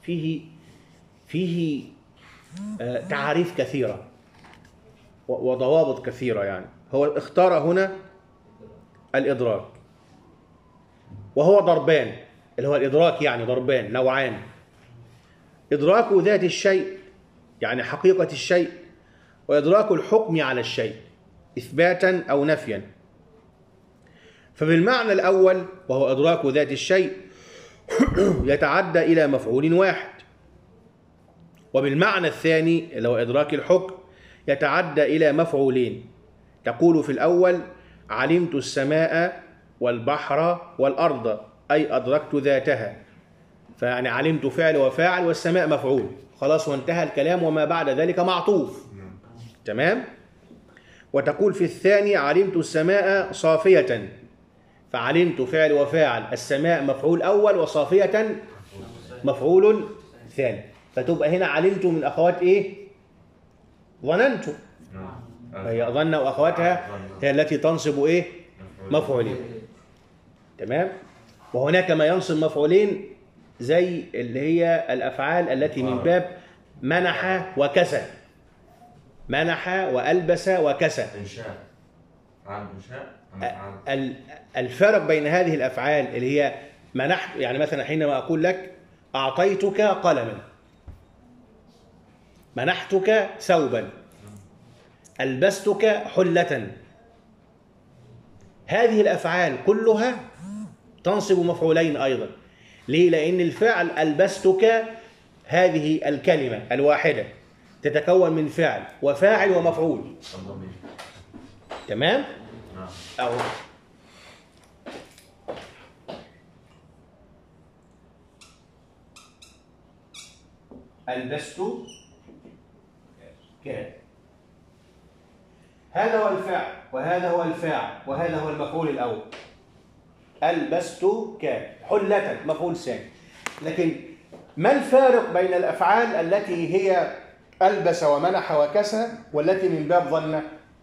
فيه تعاريف كثيرة وضوابط كثيرة. يعني هو اختار هنا الإدراك، وهو ضربان، اللي هو الإدراك يعني ضربان نوعان: إدراك ذات الشيء يعني حقيقة الشيء، وإدراك الحكم على الشيء إثباتا أو نفيا. فبالمعنى الأول وهو إدراك ذات الشيء يتعدى إلى مفعول واحد، وبالمعنى الثاني اللي هو إدراك الحكم يتعدى إلى مفعولين. تقول في الأول علمت السماء والبحر والأرض، أي أدركت ذاتها، فيعني علمت فعل وفاعل والسماء مفعول، خلاص وانتهى الكلام، وما بعد ذلك معطوف. تمام. وتقول في الثاني علمت السماء صافية، فعلمت فعل وفاعل، السماء مفعول أول وصافية مفعول ثاني، فتبقى هنا علمت من أخوات إيه؟ ظننت، فهي ظن وأخواتها هي التي تنصب إيه؟ مفعولين. تمام. وهناك ما ينصب مفعولين زي اللي هي الأفعال التي من باب منح وكسى، منح وألبس وكسى. الفرق بين هذه الأفعال اللي هي منحت، يعني مثلا حينما أقول لك أعطيتك قلما، منحتك ثوبا، ألبستك حلة، هذه الأفعال كلها تنصب مفعولين أيضا. ليه؟ لأن الفعل ألبستك هذه الكلمة الواحدة تتكون من فعل وفاعل ومفعول. تمام؟ أو ألبست كان، هذا هو الفعل وهذا هو الفاعل وهذا هو المفعول الأول. ألبست كان، حلة مفعول ثاني. لكن ما الفارق بين الأفعال التي هي ألبس ومنح وكسى والتي من باب ظن؟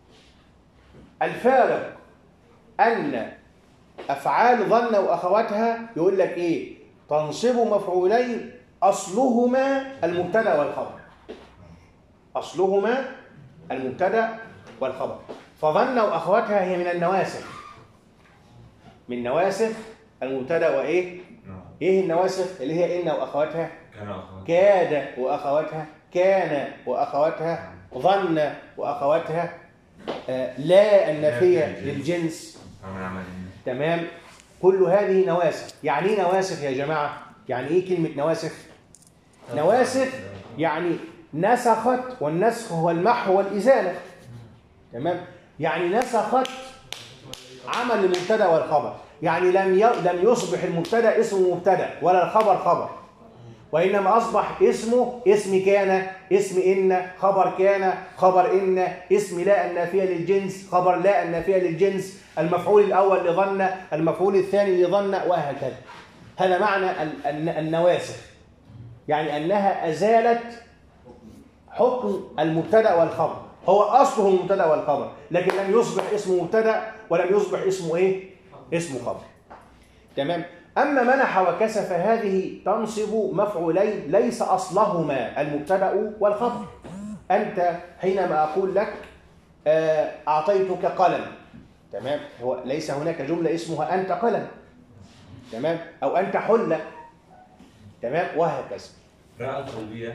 الفارق أن أفعال ظن وأخواتها يقول لك إيه؟ تنصب مفعولين أصلهما المبتدأ والخبر، أصلهما المبتدأ والخبر. فظن وأخواتها هي من النواسخ، من نواسخ المبتدأ وإيه؟ إيه النواسخ اللي هي إن وأخواتها؟ كاد وأخواتها، كان وأخواتها، ظن وأخواتها، لا النافية للجنس. تمام. كل هذه نواسخ. يعني إيه نواسخ يا جماعة؟ يعني إيه كلمة نواسخ؟ نواسخ يعني نسخت، والنسخ هو المحو والإزالة. تمام. يعني نسخت عمل المبتدا والخبر، يعني لم يصبح المبتدا اسمه مبتدا ولا الخبر خبر، وإنما أصبح اسمه اسم كان، اسم إن، خبر كان، خبر إن، اسم لا النافية للجنس، خبر لا النافية للجنس، المفعول الأول لظن، المفعول الثاني لظن، وهكذا. هذا معنى النواسخ، يعني أنها أزالت حكم المبتدا والخبر. هو أصله المبتدا والخبر، لكن لم يصبح اسمه مبتدا ولم يصبح اسمه إيه؟ اسمه خبر. تمام. أما منح وكسى فهذه تنصب مفعولين ليس أصلهما المبتدا والخبر. أنت حينما أقول لك أعطيتك قلم، تمام، هو ليس هناك جملة اسمها أنت قلم، تمام، أو أنت حلة، تمام، وهكذا. راء القلبية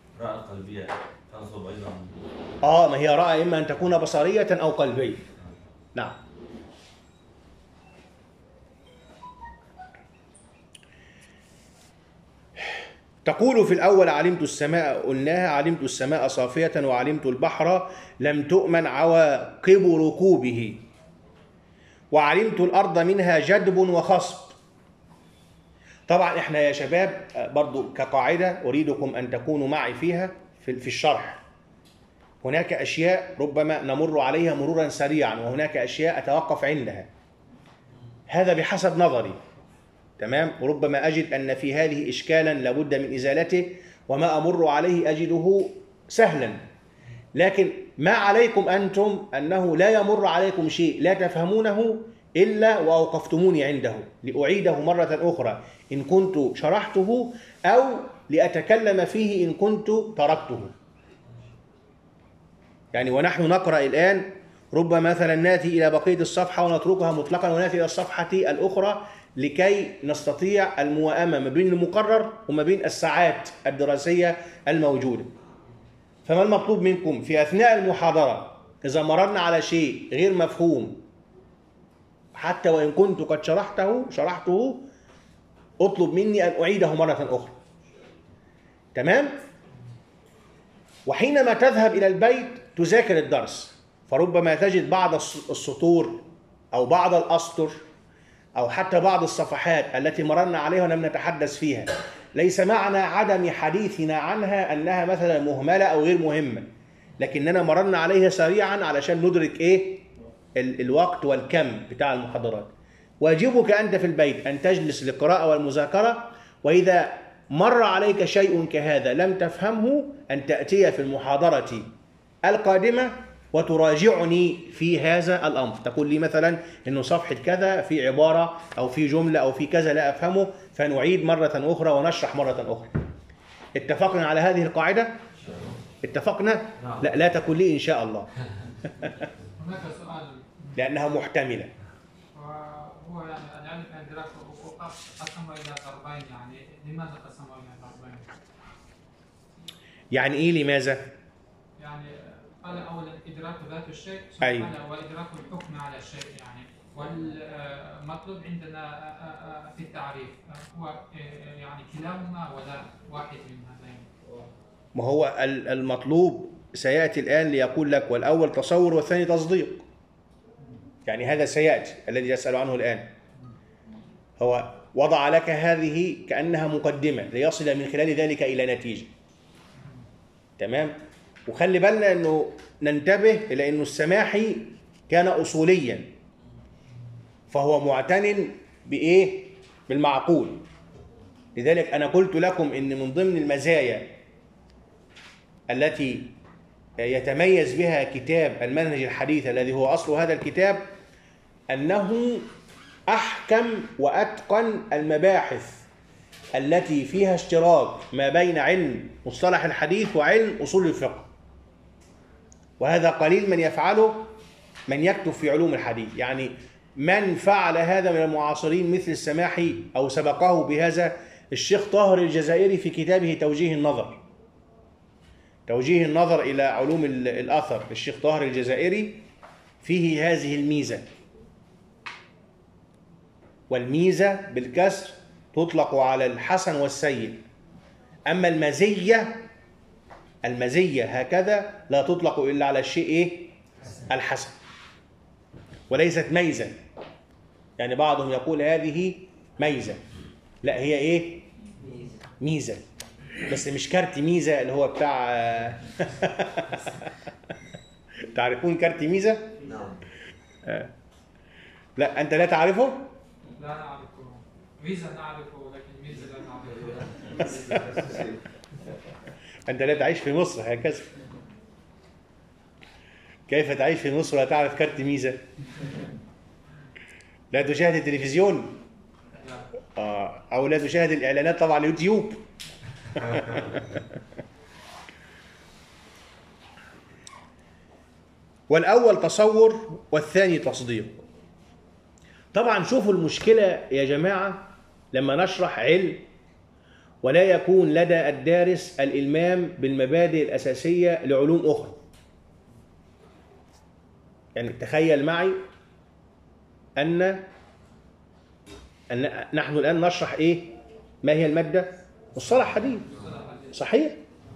تنصب أيضا. ما هي راء إما أن تكون بصرية أو قلبية. نعم. تقول في الأول علمت السماء، قلناها علمت السماء صافية، وعلمت البحر لم تؤمن عواقب ركوبه، وعلمت الأرض منها جدب وخصب. طبعا احنا يا شباب برضو كقاعدة أريدكم أن تكونوا معي فيها في الشرح. هناك أشياء ربما نمر عليها مرورا سريعا، وهناك أشياء أتوقف عندها، هذا بحسب نظري. تمام. وربما أجد أن في هذه إشكالا لابد من إزالته، وما أمر عليه أجده سهلا. لكن ما عليكم أنتم أنه لا يمر عليكم شيء لا تفهمونه إلا وأوقفتموني عنده لأعيده مرة أخرى إن كنت شرحته، أو لأتكلم فيه إن كنت تركته. يعني ونحن نقرأ الآن ربما مثلا نأتي إلى بقية الصفحة ونتركها مطلقا ونأتي إلى الصفحة الأخرى لكي نستطيع الموائمة ما بين المقرر وما بين الساعات الدراسية الموجودة. فما المطلوب منكم في أثناء المحاضرة إذا مررنا على شيء غير مفهوم حتى وإن كنت قد شرحته اطلب مني أن أعيده مرة أخرى. تمام؟ وحينما تذهب إلى البيت تذاكر الدرس، فربما تجد بعض السطور أو بعض الأسطر أو حتى بعض الصفحات التي مررنا عليها ولم نتحدث فيها، ليس معنى عدم حديثنا عنها أنها مثلا مهملة أو غير مهمة، لكننا مررنا عليها سريعا علشان ندرك إيه الوقت والكم بتاع المحاضرات. واجبك أنت في البيت أن تجلس للقراءة والمذاكرة، وإذا مر عليك شيء كهذا لم تفهمه أن تأتي في المحاضرة القادمة وتراجعني في هذا الأمر، تقول لي مثلا إنه صفحة كذا في عبارة أو في جملة أو في كذا لا أفهمه، فنعيد مرة أخرى ونشرح مرة أخرى. اتفقنا على هذه القاعدة؟ اتفقنا؟ لا تقول لي إن شاء الله. هناك سؤال لأنها محتملة. هو يعني العلم الإدراك قسمه إلى ضربين، يعني لماذا قسمه إلى ضربين؟ يعني إيه لماذا؟ يعني قال أولا إدراك ذات الشيء، ثم أيوة. قال وإدراك الحكم على الشيء، يعني والمطلوب عندنا في التعريف هو يعني كلاهما ولا واحد من هذين؟ ما هو المطلوب سيأتي الآن ليقول لك والأول تصور والثاني تصديق. يعني هذا سيأتي الذي يسأل عنه الآن. هو وضع لك هذه كأنها مقدمة ليصل من خلال ذلك إلى نتيجة. تمام؟ وخلي بالنا أنه ننتبه إلى أنه السماحي كان أصوليا، فهو معتن بإيه؟ بالمعقول. لذلك أنا قلت لكم أن من ضمن المزايا التي يتميز بها كتاب المنهج الحديث الذي هو أصل هذا الكتاب أنه أحكم وأتقن المباحث التي فيها اشتراك ما بين علم مصطلح الحديث وعلم أصول الفقه، وهذا قليل من يفعله من يكتب في علوم الحديث. يعني من فعل هذا من المعاصرين مثل السماحي أو سبقه بهذا الشيخ طاهر الجزائري في كتابه توجيه النظر. توجيه النظر إلى علوم الأثر للشيخ طاهر الجزائري فيه هذه الميزة، والميزة بالكسر تطلق على الحسن والسيء، أما المزية هكذا لا تطلق إلا على الشيء إيه؟ الحسن، وليست ميزة. يعني بعضهم يقول هذه ميزة، لا هي إيه؟ ميزة، بس مش كارت ميزة اللي هو بتاع تعرفون كارت ميزة؟ نعم. لا أنت لا تعرفه؟ لا نعرفه. ميزة نعرفه لكن ميزة لا نعرفه. أنت لا تعيش في مصر هكذا. كيف تعيش في مصر ولا تعرف كارت ميزة؟ لا تشاهد التلفزيون؟ أو لا تشاهد الإعلانات طبعا على اليوتيوب. والأول تصور والثاني تصديق. طبعا شوفوا المشكلة يا جماعة لما نشرح علم ولا يكون لدى الدارس الإلمام بالمبادئ الأساسية لعلوم أخرى. يعني تخيل معي أن نحن الآن نشرح إيه؟ ما هي المادة؟ مصطلح حديث. صحيح؟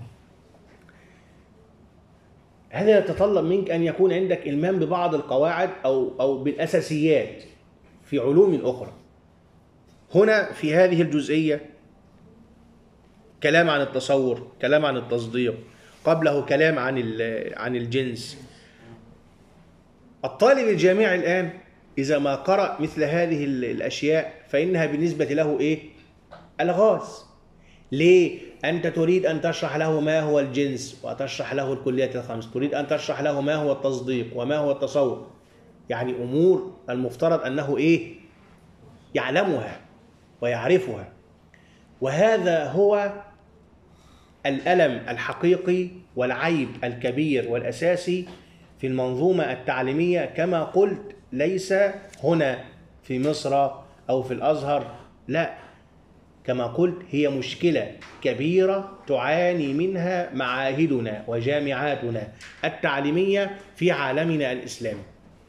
هذا يتطلب منك أن يكون عندك إلمام ببعض القواعد أو بالأساسيات في علوم أخرى. هنا في هذه الجزئية كلام عن التصور، كلام عن التصديق، قبله كلام عن الجنس. الطالب الجامعي الآن إذا ما قرأ مثل هذه الأشياء فإنها بالنسبة له إيه؟ ألغاز. ليه؟ أنت تريد أن تشرح له ما هو الجنس وتشرح له الكليات الخمس، تريد أن تشرح له ما هو التصديق وما هو التصور، يعني أمور المفترض أنه إيه؟ يعلمها ويعرفها. وهذا هو الألم الحقيقي والعيب الكبير والأساسي في المنظومة التعليمية كما قلت، ليس هنا في مصر أو في الأزهر، لا، كما قلت هي مشكلة كبيرة تعاني منها معاهدنا وجامعاتنا التعليمية في عالمنا الإسلامي،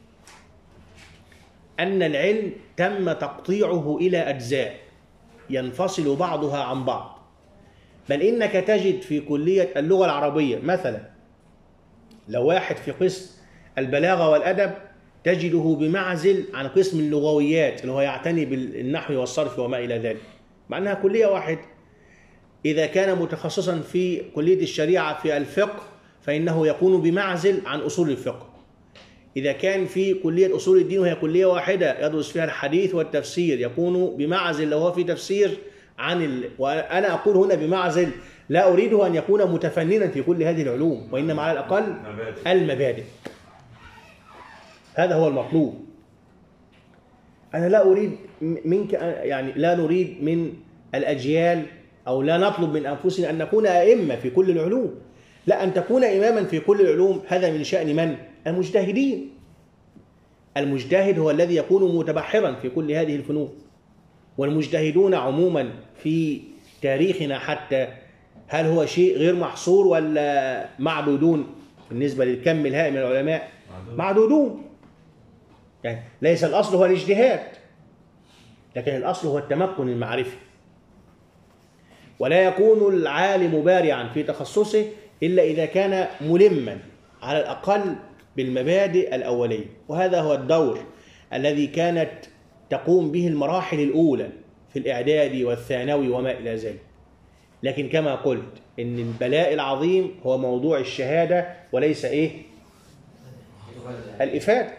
أن العلم تم تقطيعه إلى أجزاء ينفصل بعضها عن بعض. بل إنك تجد في كلية اللغة العربية مثلا لو واحد في قسم البلاغة والأدب تجده بمعزل عن قسم اللغويات اللي هو يعتني بالنحو والصرف وما إلى ذلك، مع أنها كلية واحدة. إذا كان متخصصا في كلية الشريعة في الفقه فإنه يكون بمعزل عن أصول الفقه. إذا كان في كلية أصول الدين وهي كلية واحدة يدرس فيها الحديث والتفسير يكون بمعزل لو هو في تفسير وأنا أقول هنا بمعزل لا أريده أن يكون متفننا في كل هذه العلوم، وإنما على الأقل المبادئ. هذا هو المطلوب. أنا لا أريد منك، يعني لا نريد من الأجيال أو لا نطلب من أنفسنا أن نكون أئمة في كل العلوم، لا، أن تكون إماما في كل العلوم هذا من شأن من؟ المجتهدين. المجتهد هو الذي يكون متبحرا في كل هذه الفنون، والمجتهدون عموما في تاريخنا حتى هل هو شيء غير محصور ولا معدودون؟ بالنسبة للكم الهائل من العلماء معدودون. يعني ليس الأصل هو الاجتهاد، لكن الأصل هو التمكن المعرفي. ولا يكون العالم بارعا في تخصصه إلا إذا كان ملما على الأقل بالمبادئ الأولية، وهذا هو الدور الذي كانت تقوم به المراحل الأولى في الإعدادي والثانوي وما إلى ذلك. لكن كما قلت إن البلاء العظيم هو موضوع الشهادة وليس الإفادة.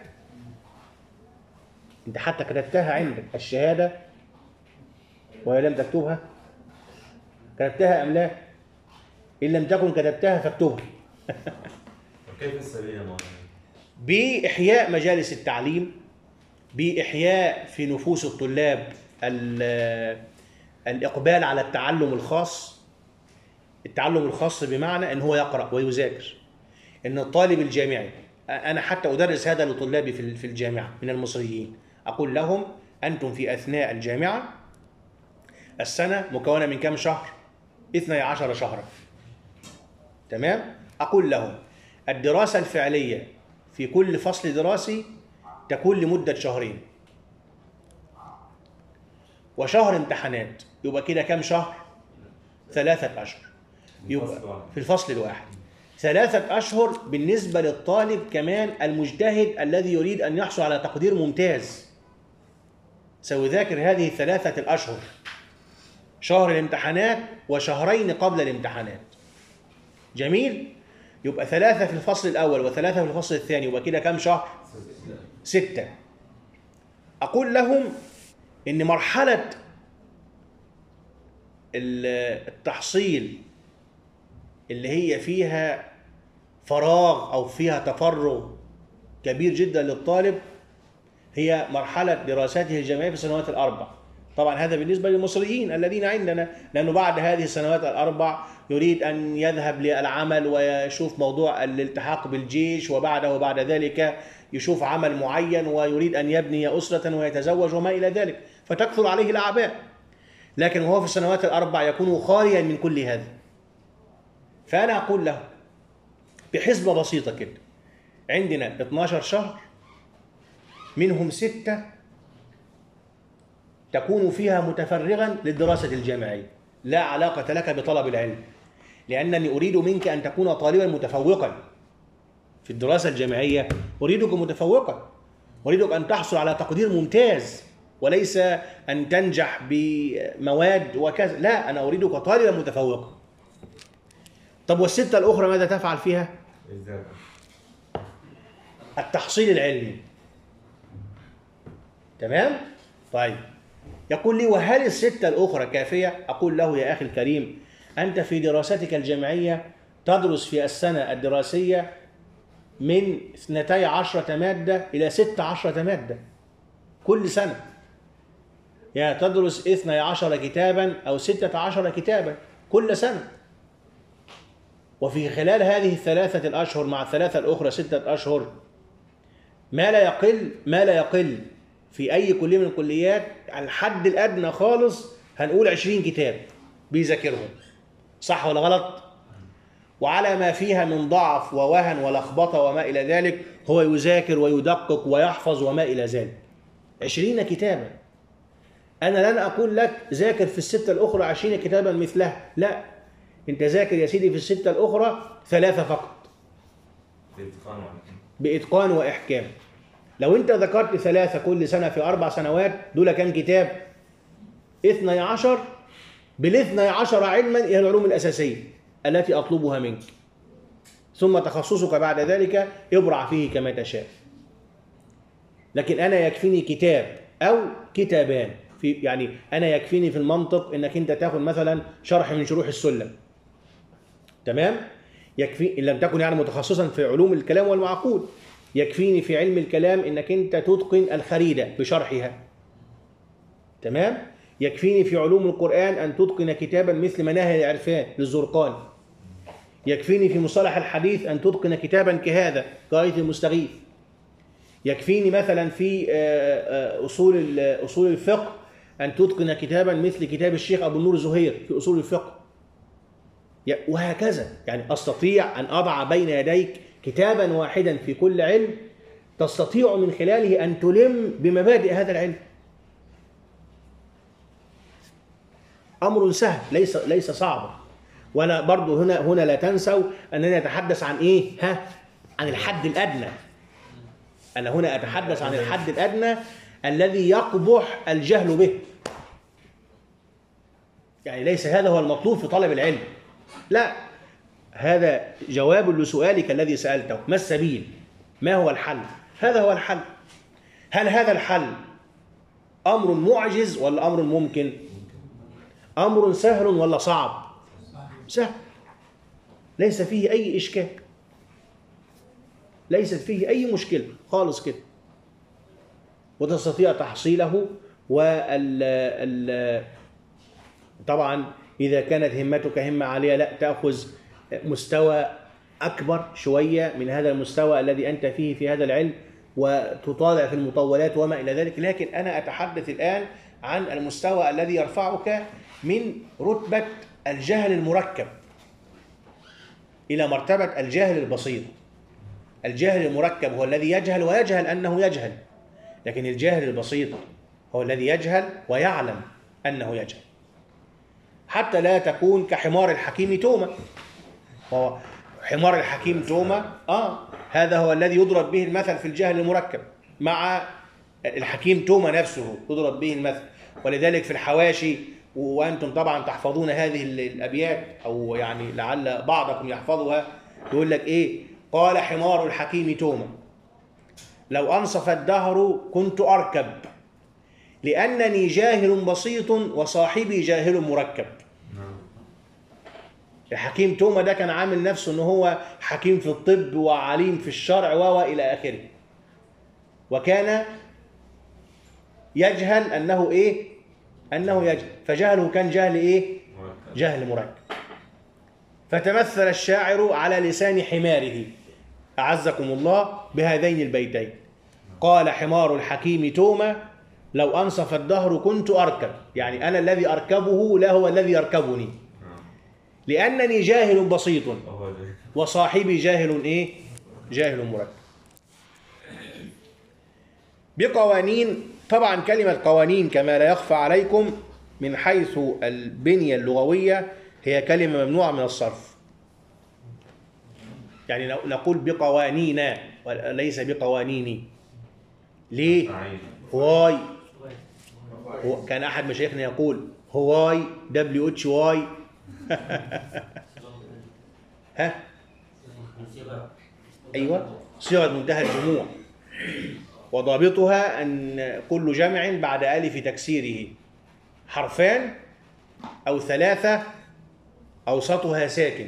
أنت حتى كتبتها عندك الشهادة وهي لم تكتبها، كتبتها أم لا؟ إن لم تكن كتبتها فاكتبها. كيف السبيل يا مولانا؟ بإحياء مجالس التعليم، بإحياء في نفوس الطلاب الإقبال على التعلم الخاص. التعلم الخاص بمعنى أن هو يقرأ ويذاكر. أن الطالب الجامعي، أنا حتى أدرس هذا لطلابي في الجامعة من المصريين، أقول لهم أنتم في أثناء الجامعة السنة مكونة من كم شهر؟ 12 شهرا. تمام؟ أقول لهم الدراسة الفعلية في كل فصل دراسي تكون لمدة شهرين، وشهر امتحانات، يبقى كده كم شهر؟ 3 أشهر. يبقى في الفصل الواحد 3 أشهر بالنسبة للطالب كمان المجتهد الذي يريد أن يحصل على تقدير ممتاز، سيذاكر هذه 3 أشهر، شهر الامتحانات وشهرين قبل الامتحانات. جميل؟ يبقى 3 في الفصل الأول و3 في الفصل الثاني، يبقى كده كم شهر؟ 6. أقول لهم إن مرحلة التحصيل اللي هي فيها فراغ أو فيها تفرغ كبير جدا للطالب هي مرحلة دراساته الجامعية في السنوات ال4. طبعا هذا بالنسبة للمصريين الذين عندنا، لأنه بعد هذه السنوات ال4 يريد أن يذهب للعمل ويشوف موضوع الالتحاق بالجيش، وبعد ذلك يشوف عمل معين ويريد أن يبني أسرة ويتزوج وما إلى ذلك، فتكثر عليه الأعباء. لكن وهو في السنوات ال4 يكون خاليا من كل هذا. فأنا أقول له بحسبة بسيطة كده، عندنا 12 شهر منهم 6 تكون فيها متفرغا للدراسة الجامعية، لا علاقة لك بطلب العلم، لأنني أريد منك أن تكون طالبا متفوقا في الدراسة الجامعية. أريدك متفوقا، أريدك أن تحصل على تقدير ممتاز، وليس أن تنجح بمواد وكذا، لا، أنا أريدك طالبا متفوقا. طب وال6 الأخرى ماذا تفعل فيها؟ التحصيل العلمي. تمام؟ طيب، يقول لي وهل ال6 الأخرى كافية؟ أقول له يا أخي الكريم، أنت في دراستك الجامعية تدرس في السنة الدراسية من 12 مادة إلى 16 مادة كل سنة، يعني تدرس 12 كتابا أو 16 كتابا كل سنة. وفي خلال هذه 3 أشهر مع 3 الأخرى 6 أشهر ما لا يقل في أي كلية من الكليات على الحد الأدنى خالص هنقول 20 كتاب بيذاكرهم، صح ولا غلط؟ وعلى ما فيها من ضعف ووهن ولخبطة وما إلى ذلك هو يذاكر ويدقق ويحفظ وما إلى ذلك. 20 كتابا. أنا لن أقول لك ذاكر في الستة الأخرى 20 كتابا مثلها، لا، أنت ذاكر يا سيدي في الستة الأخرى 3 فقط بإتقان وإحكام. لو أنت ذكرت 3 كل سنة في 4 سنوات، دول كم كتاب؟ 12. بال12 علما هي العلوم الأساسية التي أطلبها منك، ثم تخصصك بعد ذلك ابرع فيه كما تشاء. لكن أنا يكفيني كتاب أو كتابان، يعني أنا يكفيني في المنطق إنك أنت تاخد مثلا شرح من شروح السلم، تمام؟ يكفي إن لم تكن يعني متخصصا في علوم الكلام والمعقول. يكفيني في علم الكلام إنك أنت تتقن الخريدة بشرحها، تمام؟ يكفيني في علوم القرآن أن تتقن كتابا مثل مناهل العرفان للزرقاني. يكفيني في مصطلح الحديث أن تتقن كتابا كهذا غاية المستغيث. يكفيني مثلا في أصول الفقه أن تتقن كتابا مثل كتاب الشيخ أبو النور زهير في أصول الفقه، وهكذا. يعني أستطيع أن أضع بين يديك كتابا واحدا في كل علم تستطيع من خلاله أن تلم بمبادئ هذا العلم. أمر سهل ليس صعبا. وأنا برضو هنا لا تنسوا أنني أتحدث عن إيه؟ عن الحد الأدنى. أنا هنا أتحدث عن الحد الأدنى الذي يقبح الجهل به. يعني ليس هذا هو المطلوب في طلب العلم، لا، هذا جواب لسؤالك الذي سألته: ما السبيل؟ ما هو الحل؟ هذا هو الحل. هل هذا الحل أمر معجز ولا أمر ممكن؟ أمر سهل ولا صعب؟ سهل، ليس فيه أي إشكال، ليست فيه أي مشكلة خالص كده، وتستطيع تحصيله. طبعا إذا كانت همتك همة عالية، لا، تأخذ مستوى أكبر شوية من هذا المستوى الذي أنت فيه في هذا العلم، وتطالع في المطولات وما إلى ذلك. لكن أنا أتحدث الآن عن المستوى الذي يرفعك من رتبة الجهل المركب إلى مرتبة الجهل البسيط. الجهل المركب هو الذي يجهل ويجهل أنه يجهل، لكن الجاهل البسيط هو الذي يجهل ويعلم أنه يجهل. حتى لا تكون كحمار الحكيم تومة. هو حمار الحكيم تومة هذا هو الذي يضرب به المثل في الجهل المركب، مع الحكيم تومة نفسه يضرب به المثل. ولذلك في الحواشي، وأنتم طبعا تحفظون هذه الأبيات، أو يعني لعل بعضكم يحفظها، يقول لك إيه؟ قال حمار الحكيم تومة: لو أنصف الدهر كنت أركب، لأنني جاهل بسيط وصاحبي جاهل مركب. الحكيم تومة ده كان عامل نفسه أنه هو حكيم في الطب وعليم في الشرع وإلى آخره، وكان يجهل أنه إيه؟ أنه يجهل، فجهله كان جهل إيه؟ جهل مركب. فتمثل الشاعر على لسان حماره أعزكم الله بهذين البيتين: قال حمار الحكيم تومة لو أنصف الدهر كنت أركب، يعني أنا الذي أركبه لا هو الذي يركبني، لأنني جاهل بسيط وصاحبي جاهل إيه؟ جاهل مركب. بقوانين. طبعا كلمة قوانين كما لا يخفى عليكم من حيث البنية اللغوية هي كلمة ممنوعة من الصرف. يعني نقول بقوانين وليس بقوانيني. ليه؟ هواي. كان أحد مشايخنا يقول هواي WHY ها؟ أيوة، صيغة منتهى الجموع، وضابطها أن كل جمع بعد ألف تكسيره حرفان أو 3 أوسطها ساكن،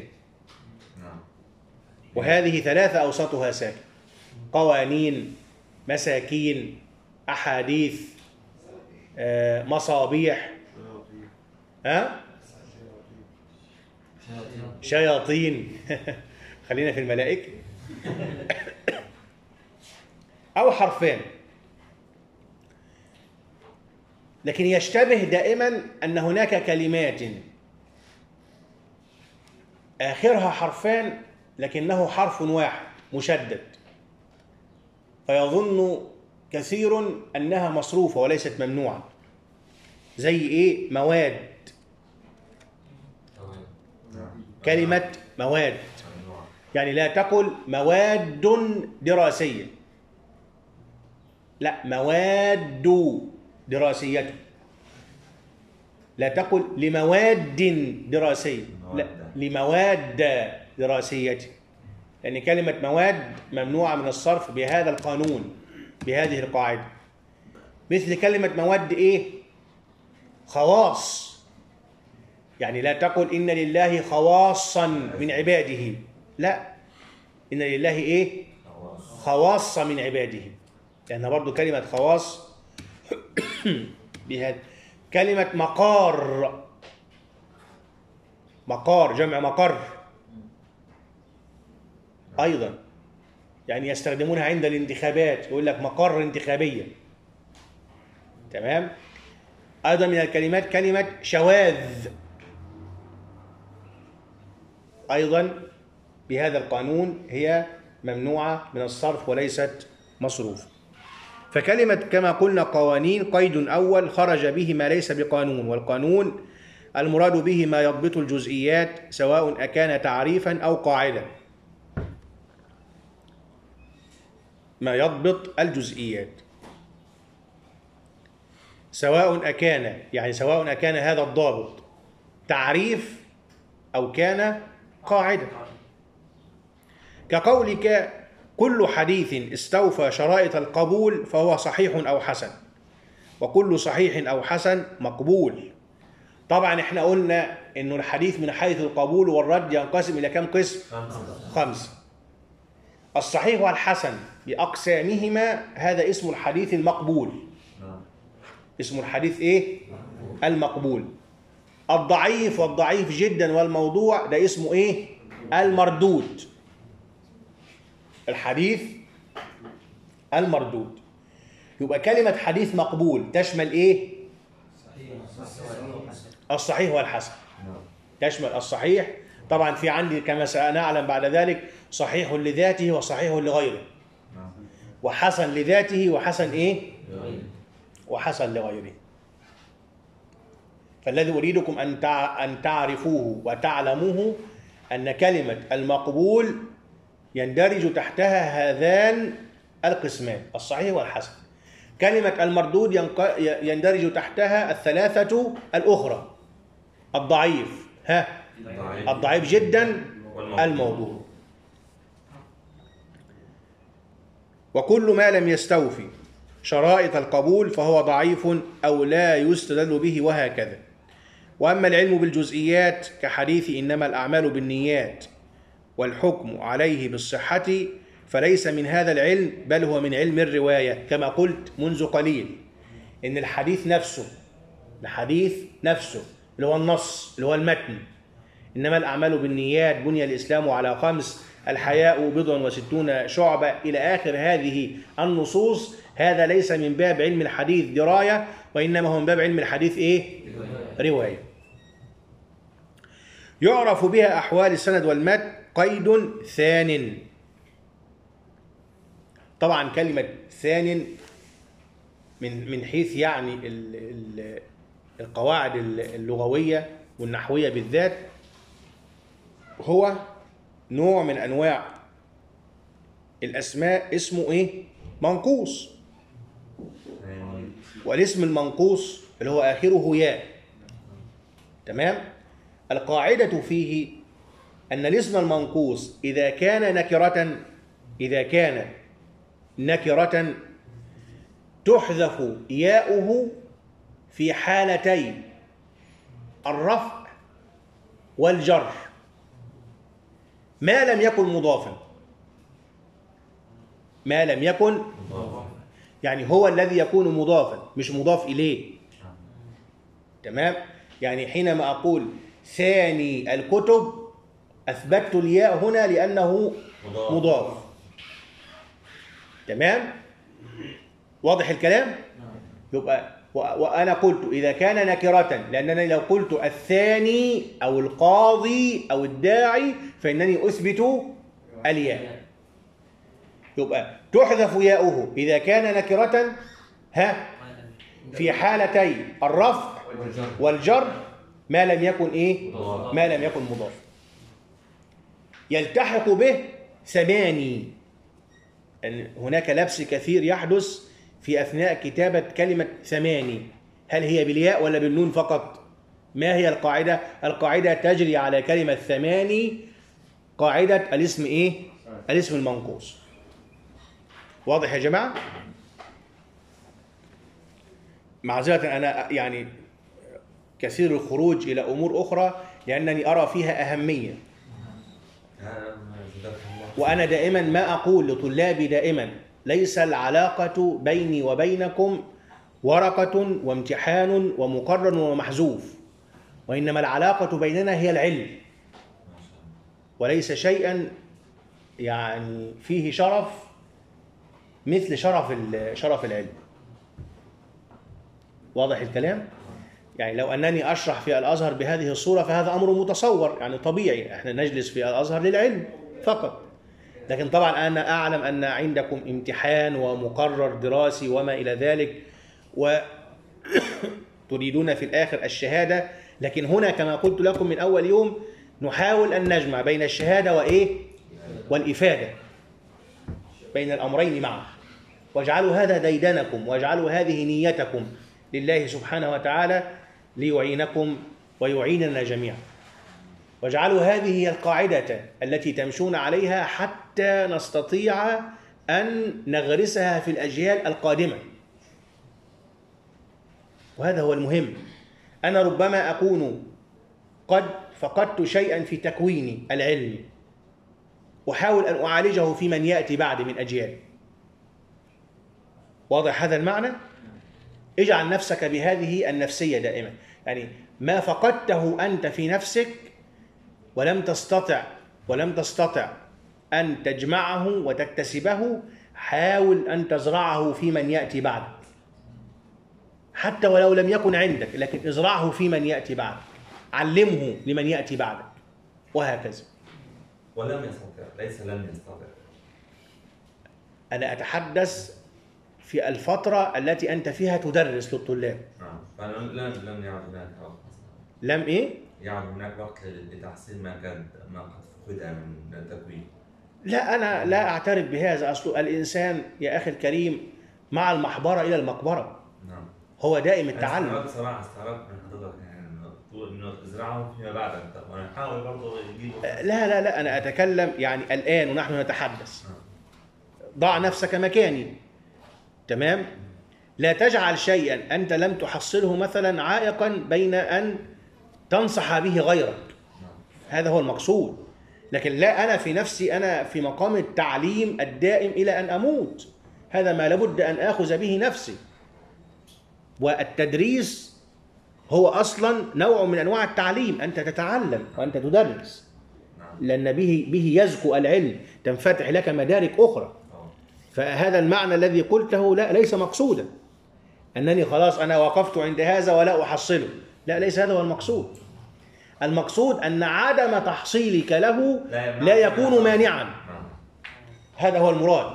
وهذه 3 أوسطها ساكن: قوانين، مساكين، أحاديث، مصابيح، شياطين خلينا في الملائكة، أو حرفان. لكن يشتبه دائما أن هناك كلمات آخرها حرفان لكنه حرف واحد مشدد، فيظن كثير أنها مصروفة وليست ممنوعة. زي إيه؟ مواد. كلمة مواد، يعني لا تقل مواد دراسية، لا، مواد دراسية. لا تقل لمواد دراسية، لا، لمواد دراسية، لأن كلمة مواد ممنوعة من الصرف بهذا القانون، بهذه القاعدة. مثل كلمة مواد إيه؟ خواص، يعني لا تقل إن لله خواصا من عباده، لا، إن لله إيه؟ خواص من عباده، لأنها برضو كلمة خواص بهذا. كلمة مقار، مقار جمع مقر أيضا، يعني يستخدمونها عند الانتخابات، يقول لك مقر انتخابية. تمام. أيضا من الكلمات كلمة شواذ، أيضا بهذا القانون هي ممنوعة من الصرف وليست مصروف. فكلمة كما قلنا قوانين قيد أول خرج به ما ليس بقانون، والقانون المراد به ما يضبط الجزئيات سواء أكان تعريفا أو قاعدة. ما يضبط الجزئيات سواء أكان، يعني سواء أكان هذا الضابط تعريف أو كان قاعدة. كقولك كل حديث استوفى شرائط القبول فهو صحيح أو حسن، وكل صحيح أو حسن مقبول. طبعا احنا قلنا إنه الحديث من حيث القبول والرد ينقسم إلى كم قسم؟ 5. الصحيح والحسن بأقسامهما هذا اسم الحديث المقبول. اسم الحديث إيه؟ المقبول. الضعيف والضعيف جدا والموضوع ده اسمه إيه؟ المردود. الحديث المردود. يبقى كلمة حديث مقبول تشمل إيه؟ الصحيح والحسن. تشمل الصحيح، طبعا في عندي كما سنعلم بعد ذلك صحيح لذاته وصحيح لغيره، وحسن لذاته وحسن إيه؟ وحسن لغيره. فالذي أريدكم أن تعرفوه وتعلموه أن كلمة المقبول يندرج تحتها هذان القسمان، الصحيح والحسن. كلمة المردود يندرج تحتها الثلاثة الأخرى، الضعيف، الضعيف جدا، الموضوع. وكل ما لم يستوفي شرائط القبول فهو ضعيف أو لا يستدل به، وهكذا. وأما العلم بالجزئيات كحديث إنما الأعمال بالنيات والحكم عليه بالصحة فليس من هذا العلم، بل هو من علم الرواية، كما قلت منذ قليل إن الحديث نفسه اللي هو النص اللي هو المتن، إنما الأعمال بالنيات، بني الإسلام على 5، الحياء 60 شعبة، إلى آخر هذه النصوص. هذا ليس من باب علم الحديث دراية، وإنما هو من باب علم الحديث إيه؟ رواية. يعرف بها أحوال السند والمتن قيد ثان. طبعا كلمة ثان من حيث يعني القواعد اللغوية والنحوية بالذات هو نوع من أنواع الأسماء اسمه إيه؟ منقوص. والاسم المنقوص اللي هو آخره ياء. تمام؟ القاعدة فيه أن الاسم المنقوص إذا كان نكرة تحذف ياؤه في حالتي الرفع والجر ما لم يكن مضافا. يعني هو الذي يكون مضافا مش مضاف إليه. تمام؟ يعني حينما أقول ثاني الكتب أثبتت الياء هنا لأنه مضاف. تمام؟ واضح الكلام؟ يبقى وأنا قلت إذا كان نكرة، لأنني لو قلت الثاني أو القاضي أو الداعي فإنني أثبت الياء، يبقى تحذف ياؤه إذا كان نكرة في حالتي الرفع والجر ما لم يكن إيه؟ ما لم يكن مضاف. يلتحق به ثماني، أن هناك لبس كثير يحدث في أثناء كتابة كلمة ثماني، هل هي بالياء ولا بالنون فقط؟ ما هي القاعدة؟ القاعدة تجري على كلمة ثماني قاعدة الاسم إيه؟ الاسم المنقوص. واضح يا جماعة؟ معذرة أنا يعني كثير الخروج إلى أمور أخرى لأنني أرى فيها أهمية، وأنا دائما ما أقول لطلابي دائما ليس العلاقة بيني وبينكم ورقة وامتحان ومقرر ومحذوف، وإنما العلاقة بيننا هي العلم، وليس شيئا يعني فيه شرف مثل شرف العلم. واضح الكلام؟ يعني لو أنني أشرح في الأزهر بهذه الصورة فهذا أمر متصور، يعني طبيعي، احنا نجلس في الأزهر للعلم فقط، لكن طبعا أنا أعلم أن عندكم امتحان ومقرر دراسي وما إلى ذلك، وتريدون في الآخر الشهادة، لكن هنا كما قلت لكم من أول يوم نحاول أن نجمع بين الشهادة وإيه؟ والإفادة، بين الأمرين معا، واجعلوا هذا ديدنكم، واجعلوا هذه نيتكم لله سبحانه وتعالى ليعينكم ويعيننا جميعا، واجعلوا هذه هي القاعدة التي تمشون عليها حتى نستطيع أن نغرسها في الأجيال القادمة، وهذا هو المهم. أنا ربما أكون قد فقدت شيئا في تكويني العلمي، أحاول أن أعالجه في من يأتي بعد من أجيال. واضح هذا المعنى؟ اجعل نفسك بهذه النفسية دائما، يعني ما فقدته أنت في نفسك ولم تستطع أن تجمعه وتكتسبه، حاول أن تزرعه في من يأتي بعدك، حتى ولو لم يكن عندك، لكن ازرعه في من يأتي بعدك، علمه لمن يأتي بعدك، وهكذا. ولم يستطع، ليس لم يستطع. أنا أتحدث في الفترة التي أنت فيها تدرس للطلاب. فلم يعد هناك وقت. لم إيه؟ يعد هناك وقت لتحسين ما قد فقد من التكوين. لا، أنا لا أعترف بهذا. أصل الإنسان يا أخي الكريم مع المحبرة إلى المقبرة. نعم. هو دائم التعلم. أنا صراحة استغربت من حضرتك يعني إنه تزرعهم فيما بعد، ونحاول برضه نجيبه. لا، أنا أتكلم يعني الآن ونحن نتحدث. ضع نفسك مكاني، تمام؟ لا تجعل شيئا أنت لم تحصله مثلا عائقا بين أن تنصح به غيرك. هذا هو المقصود. لكن لا، أنا في نفسي أنا في مقام التعليم الدائم إلى أن أموت، هذا ما لابد أن آخذ به نفسي. والتدريس هو أصلا نوع من أنواع التعليم، أنت تتعلم وأنت تدرس، لأن به يزكو العلم، تنفتح لك مدارك أخرى. فهذا المعنى الذي قلته لا، ليس مقصودا أنني خلاص أنا وقفت عند هذا ولا أحصله، لا، ليس هذا هو المقصود. المقصود أن عدم تحصيلك له لا يكون مانعا، هذا هو المراد.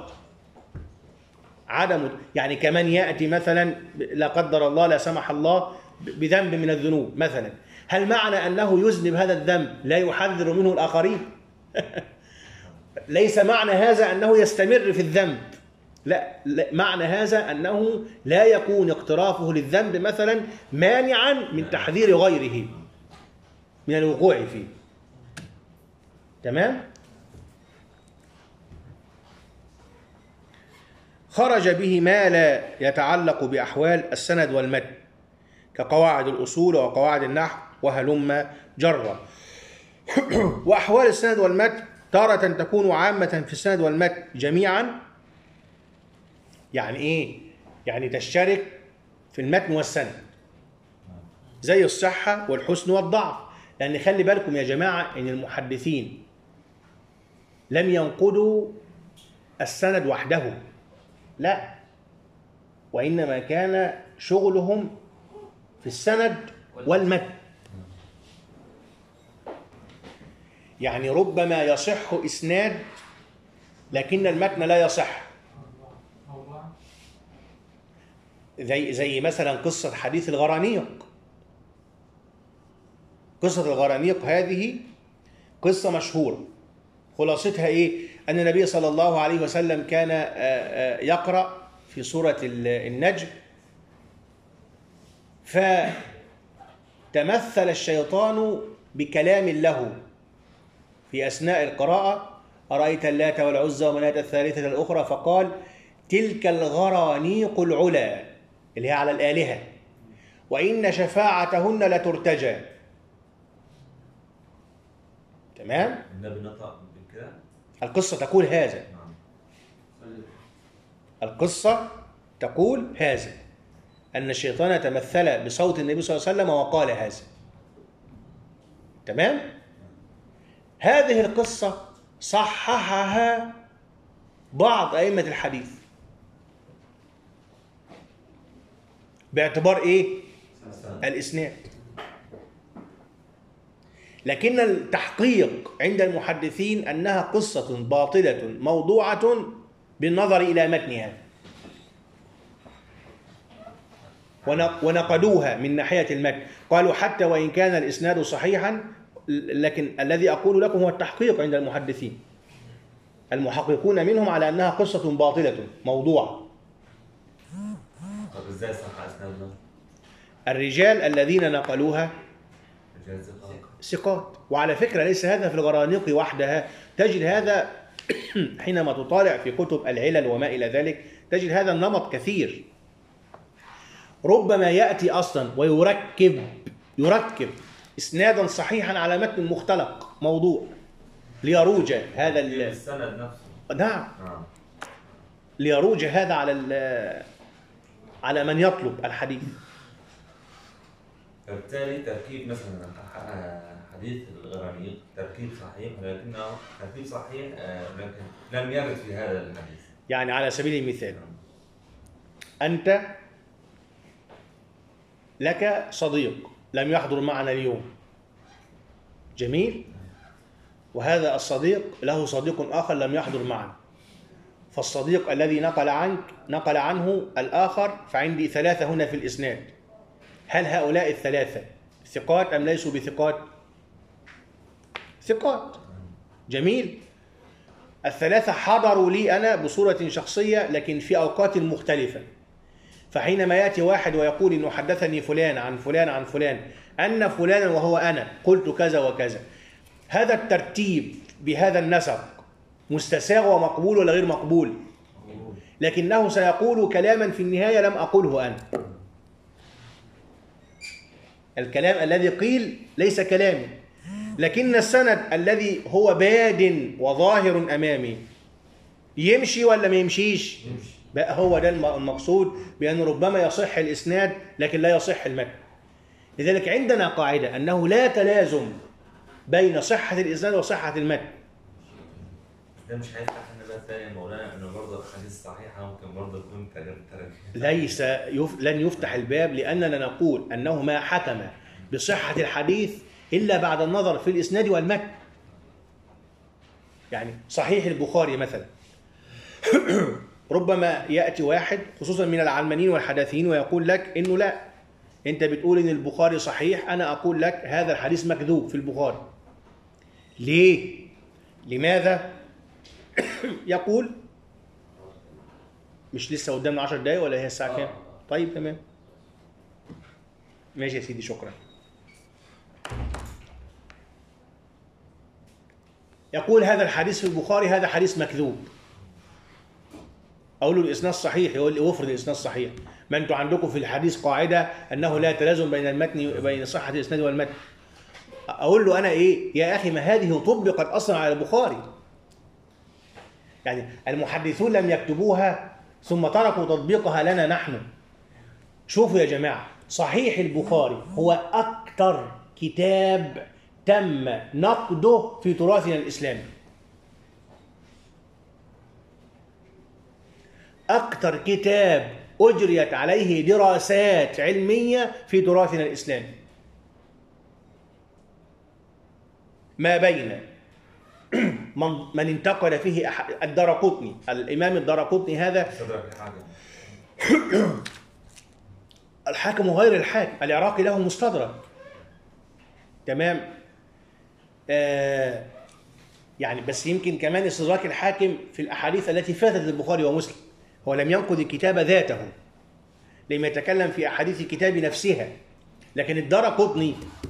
عدم يعني كمن يأتي مثلا لا قدر الله لا سمح الله بذنب من الذنوب مثلا، هل معنى أنه يذنب هذا الذنب لا يحذر منه الآخرين؟ ليس معنى هذا أنه يستمر في الذنب، لا، معنى هذا أنه لا يكون اقترافه للذنب مثلا مانعا من تحذير غيره من الوقوع فيه. تمام؟ خرج به ما لا يتعلق بأحوال السند والمتن كقواعد الأصول وقواعد النحو وهلم جرا. وأحوال السند والمتن تارة تكون عامة في السند والمتن جميعا. يعني إيه؟ يعني تشترك في المتن والسند زي الصحة والحسن والضعف. لأن خلي بالكم يا جماعة إن المحدثين لم ينقدوا السند وحده، لا، وإنما كان شغلهم في السند والمتن. يعني ربما يصح إسناد لكن المتن لا يصح. زي مثلا قصة حديث الغرانيق. قصة الغرانيق هذه قصة مشهورة، خلاصتها إيه؟ أن النبي صلى الله عليه وسلم كان يقرأ في سورة النجم، فتمثل الشيطان بكلام له في أثناء القراءة: أرأيت اللات والعزى ومناة الثالثة الأخرى، فقال: تلك الغرانيق العلا، اللي هي على الآلهة، وإن شفاعتهن لترتجى. تمام؟ النبي نطق بالكلام. القصة تقول هذا. القصة تقول هذا، أن الشيطان تمثل بصوت النبي صلى الله عليه وسلم وقال هذا. تمام؟ هذه القصة صححها بعض أئمة الحديث باعتبار إيه؟ الإسناد. لكن التحقيق عند المحدثين أنها قصة باطلة موضوعة بالنظر إلى متنها، ونقدوها من ناحية المتن. قالوا حتى وإن كان الإسناد صحيحا، لكن الذي أقول لكم هو التحقيق عند المحدثين، المحققون منهم على أنها قصة باطلة موضوعة. طب إزاي صح أسنادنا؟ الرجال الذين نقلوها رجال ثقات. وعلى فكرة ليس هذا في الغرانيق وحدها، تجد هذا حينما تطالع في كتب العلل وما إلى ذلك، تجد هذا النمط كثير. ربما يأتي أصلا ويركب إسنادا صحيحا على متن مختلق موضوع ليروج هذا السند نفسه. نعم. ليروج هذا على من يطلب الحديث. فبالتالي تركيب مثلا حديث الغرانيق تركيب صحيح، ولكنه تركيب صحيح لكن لم يرد في هذا الحديث. يعني على سبيل المثال، أنت لك صديق لم يحضر معنا اليوم، جميل، وهذا الصديق له صديق آخر لم يحضر معنا، فالصديق الذي نقل عنه الآخر، فعندي ثلاثة هنا في الإسناد. هل هؤلاء الثلاثة ثقات أم ليسوا بثقات؟ ثقات. جميل. الثلاثة حضروا لي أنا بصورة شخصية لكن في أوقات مختلفة، فحينما يأتي واحد ويقول إنه حدثني فلان عن فلان عن فلان أن فلانا وهو أنا قلت كذا وكذا، هذا الترتيب بهذا النسق مستساغ ومقبول ولا غير مقبول؟ لكنه سيقول كلاما في النهاية لم أقوله أنا. الكلام الذي قيل ليس كلامي، لكن السند الذي هو باد وظاهر أمامي يمشي ولا ما يمشيش؟ بقى هو ده المقصود بأن ربما يصح الإسناد لكن لا يصح المتن. لذلك عندنا قاعدة أنه لا تلازم بين صحة الإسناد وصحة المتن. ده مش هيفتح لنا بقى تاني يا مولانا انه برضه الحديث صحيحه ممكن برضه تكون ليس لن يفتح الباب، لأننا نقول أنه ما حكم بصحة الحديث إلا بعد النظر في الإسناد والمتن. يعني صحيح البخاري مثلا ربما يأتي واحد خصوصا من العلمانيين والحداثيين ويقول لك إنه لا، أنت بتقول إن البخاري صحيح، أنا أقول لك هذا الحديث مكذوب في البخاري. ليه؟ لماذا؟ يقول مش لسه قدامنا 10 دقايق ولا هي الساعة كام؟ طيب تمام ماشي يا سيدي، شكرا. يقول هذا الحديث في البخاري هذا حديث مكذوب. أقول له الإسناد صحيح، يقول لي وفر الإسناد صحيح. ما أنتوا عندكم في الحديث قاعدة أنه لا تلازم بين المتن بين صحة الإسناد والمتن. أقول له أنا إيه؟ يا أخي ما هذه طبقت أصلا على البخاري. يعني المحدثون لم يكتبوها ثم تركوا تطبيقها لنا نحن. شوفوا يا جماعة، صحيح البخاري هو أكثر كتاب تم نقده في تراثنا الإسلامي. أكثر كتاب أجريت عليه دراسات علمية في تراثنا الإسلامي، ما بين من انتقد فيه الدارقطني، الإمام الدارقطني هذا الحاكم وغير الحاكم، العراقي له مستدرك، تمام. يعني بس يمكن كمان استدراك الحاكم في الأحاديث التي فاتت للبخاري ومسلم، هو لم ينقد الكتاب ذاته، لم يتكلم في أحاديث الكتاب نفسها، لكن الدارقطني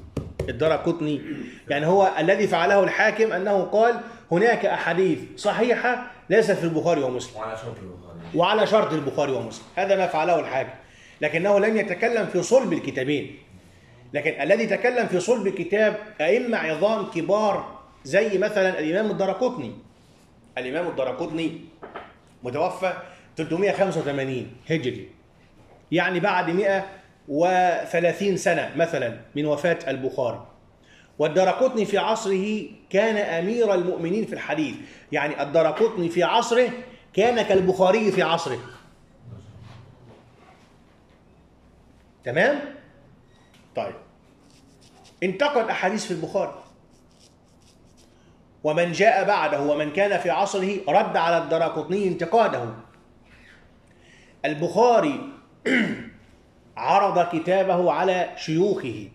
يعني هو الذي فعله الحاكم أنه قال هناك أحاديث صحيحة ليست في البخاري ومسلم وعلى شرط البخاري ومسلم، هذا ما فعله الحاكم، لكنه لم يتكلم في صلب الكتابين. لكن الذي تكلم في صلب الكتاب أئمة عظام كبار زي مثلا الإمام الدارقطني متوفى 385 هجري، يعني بعد 130 سنة مثلا من وفاة البخاري. والدارقطني في عصره كان أمير المؤمنين في الحديث، يعني الدارقطني في عصره كان كالبخاري في عصره، تمام؟ طيب، انتقد أحاديث في البخاري، ومن جاء بعده ومن كان في عصره رد على الدارقطني انتقاده. البخاري عرض كتابه على شيوخه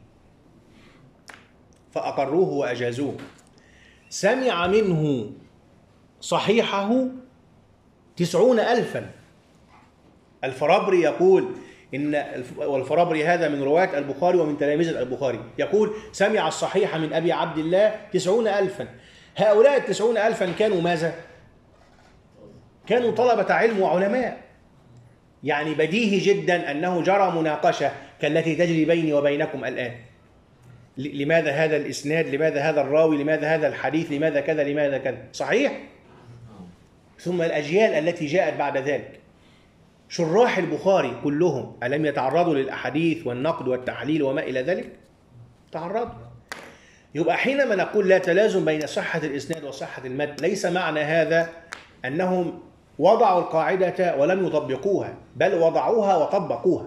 فأقروه وأجازوه، سمع منه صحيحه 90,000. الفرابري يقول والفرابري هذا من رواة البخاري ومن تلاميذ البخاري، يقول سمع الصحيح من أبي عبد الله 90,000. هؤلاء 90,000 كانوا ماذا؟ كانوا طلبة علم وعلماء. يعني بديهي جدا أنه جرى مناقشة كالتي تجري بيني وبينكم الآن، لماذا هذا الإسناد، لماذا هذا الراوي، لماذا هذا الحديث، لماذا كذا لماذا كذا، صحيح؟ ثم الأجيال التي جاءت بعد ذلك، شراح البخاري كلهم ألم يتعرضوا للأحاديث والنقد والتحليل وما إلى ذلك؟ تعرضوا. يبقى حينما نقول لا تلازم بين صحة الإسناد وصحة المتن، ليس معنى هذا أنهم وضعوا القاعدة ولم يطبقوها، بل وضعوها وطبقوها،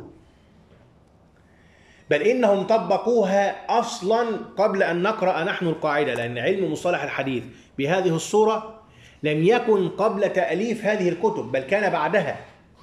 بل إنهم طبقوها أصلا قبل أن نقرأ نحن القاعدة، لأن علم مصطلح الحديث بهذه الصورة لم يكن قبل تأليف هذه الكتب، بل كان بعدها.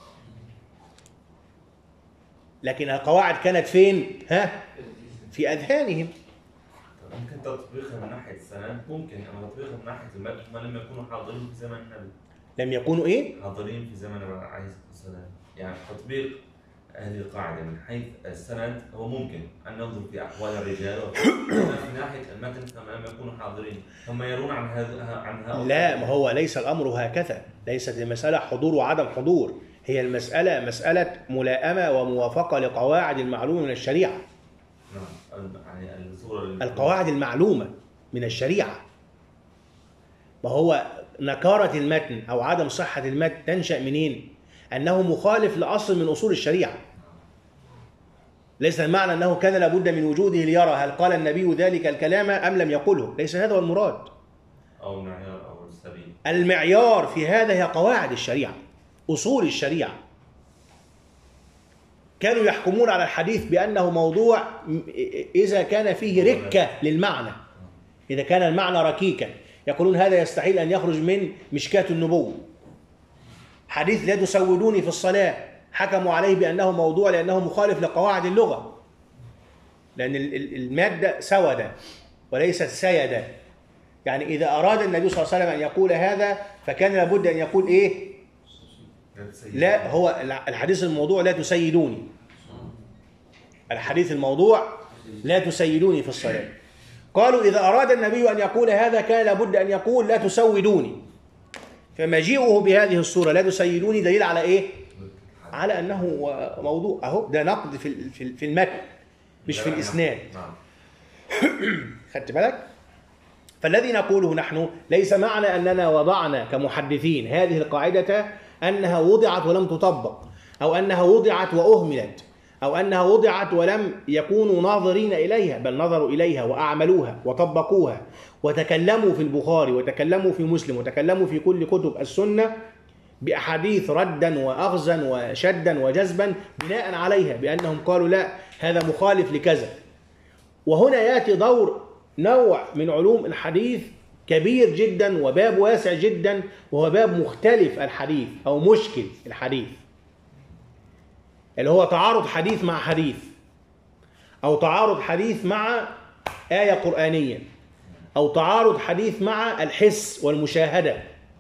لكن القواعد كانت فين؟ في أذهانهم. ممكن تطبيقها من ناحية السند، ممكن، أما تطبيقها من ناحية المتن ما لم يكونوا حاضرين في زمن النبي. لم يكونوا إيه؟ حاضرين في زمن النبي عليه الصلاة والسلام. يعني تطبيق هذه القاعدة من حيث السند هو ممكن أن ننظر في أحوال الرجال، وفي ناحية المتن فما لم يكونوا حاضرين، هم يرون عن هؤلاء. لا، ما هو ليس الأمر هكذا، ليست المسألة حضور وعدم حضور، هي المسألة مسألة ملائمة وموافقة لقواعد المعلومة من الشريعة. يعني القواعد المعلومة من الشريعة. ما هو نكارة المتن أو عدم صحة المتن تنشأ منين؟ أنه مخالف لأصل من أصول الشريعة. ليس المعنى أنه كان لابد من وجوده ليرى هل قال النبي ذلك الكلام أم لم يقله، ليس هذا هو المراد. أو المعيار أو السبيل. المعيار في هذا هي قواعد الشريعة، أصول الشريعة. كانوا يحكمون على الحديث بأنه موضوع إذا كان فيه ركة للمعنى، إذا كان المعنى ركيكا يقولون هذا يستحيل أن يخرج من مشكاة النبوة. حديث لا تسودوني في الصلاة حكموا عليه بأنه موضوع لأنه مخالف لقواعد اللغة، لأن المادة سودة وليست سيدة. يعني إذا أراد النبي صلى الله عليه وسلم أن يقول هذا فكان لابد أن يقول إيه؟ لا، هو الحديث الموضوع لا تسيدوني، الحديث الموضوع لا تسيدوني في الصلاة. قالوا إذا أراد النبي أن يقول هذا كان لابد أن يقول لا تسودوني، فمجيئه بهذه الصورة لا تسيدوني دليل على إيه؟ على أنه موضوع. أهو ده نقد في المتن مش في الإسناد. خدت بالك؟ فالذي نقوله نحن ليس معنى أننا وضعنا كمحدثين هذه القاعدة أنها وضعت ولم تطبق، أو أنها وضعت وأهملت، أو أنها وضعت ولم يكونوا ناظرين إليها، بل نظروا إليها وأعملوها وطبقوها وتكلموا في البخاري وتكلموا في مسلم وتكلموا في كل كتب السنة بأحاديث ردا وأخذا وشدا وجذبا بناء عليها بأنهم قالوا لا هذا مخالف لكذا. وهنا يأتي دور نوع من علوم الحديث كبير جدا وباب واسع جدا، وهو باب مختلف الحديث أو مشكل الحديث، اللي هو تعارض حديث مع حديث، أو تعارض حديث مع آية قرآنية، أو تعارض حديث مع الحس والمشاهدة.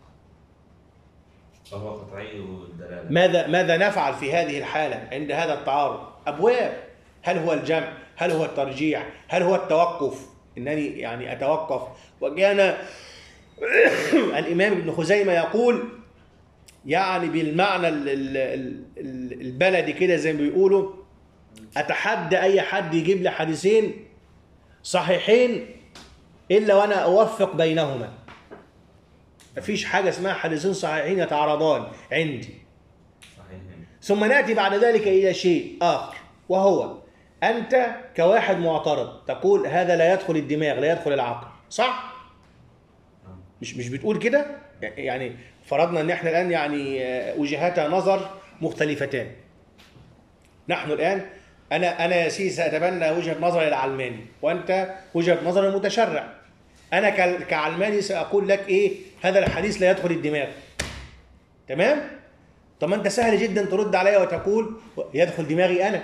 فهو قطعي الدلالة. ماذا نفعل في هذه الحالة عند هذا التعارض؟ أبواب. هل هو الجمع؟ هل هو الترجيح؟ هل هو التوقف؟ إنني يعني أتوقف. وكان الإمام ابن خزيمة يقول يعني بالمعنى البلدي كده زي ما بيقولوا، أتحدى أي حد يجيب لي حديثين صحيحين إلا وأنا أوفق بينهما. مفيش حاجة اسمها حديثين صحيحين يتعارضان عندي. صحيحين. ثم نأتي بعد ذلك إلى شيء آخر، وهو أنت كواحد معترض تقول هذا لا يدخل الدماغ لا يدخل العقل، صح؟ مش بتقول كده؟ يعني فرضنا أن احنا الآن يعني وجهات نظر مختلفتان. نحن الآن أنا يا سيدي سأتبنى وجهة نظر العلماني، وأنت وجهة نظر المتشرع. أنا كعلماني سأقول لك إيه؟ هذا الحديث لا يدخل الدماغ. تمام؟ طب ما أنت سهل جدا ترد عليا وتقول يدخل دماغي أنا.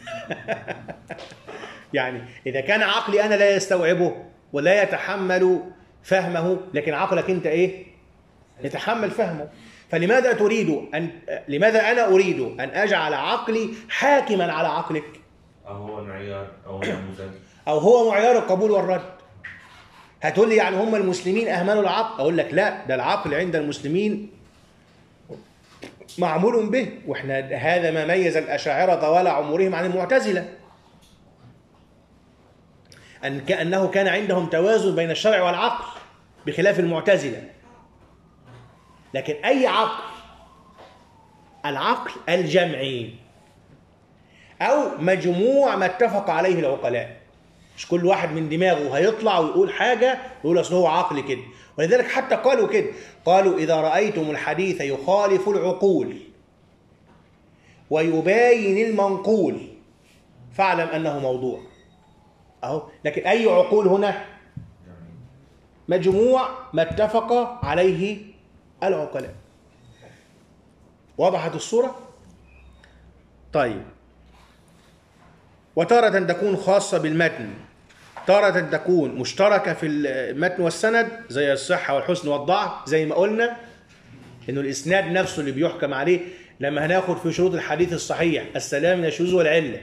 يعني إذا كان عقلي أنا لا يستوعبه ولا يتحمل فهمه، لكن عقلك أنت إيه؟ يتحمل فهمه. فلماذا لماذا أنا أريد أن أجعل عقلي حاكما على عقلك؟ أو هو المعيار أو النموذج أو هو معيار القبول والرد. هتقول لي يعني هم المسلمين أهملوا العقل؟ أقول لك لا، ده العقل عند المسلمين معمول به، وإحنا هذا ما ميز الأشاعرة طوال عمرهم عن المعتزلة، أنه كان عندهم توازن بين الشرع والعقل بخلاف المعتزلة. لكن أي عقل؟ العقل الجمعي أو مجموع ما اتفق عليه العقلاء، مش كل واحد من دماغه هيطلع ويقول حاجة ويقول أصل هو عقل كده. ولذلك حتى قالوا كده، قالوا إذا رأيتم الحديث يخالف العقول ويباين المنقول فاعلم أنه موضوع. أهو. لكن أي عقول هنا؟ مجموع ما اتفق عليه العقلاء. وضحت الصورة؟ طيب. وتارة تكون خاصة بالمتن، تارة تكون مشتركة في المتن والسند، زي الصحة والحسن والضعف، زي ما قلنا إنه الإسناد نفسه اللي بيحكم عليه. لما هناخد في شروط الحديث الصحيح السلام من الشذوذ والعلة،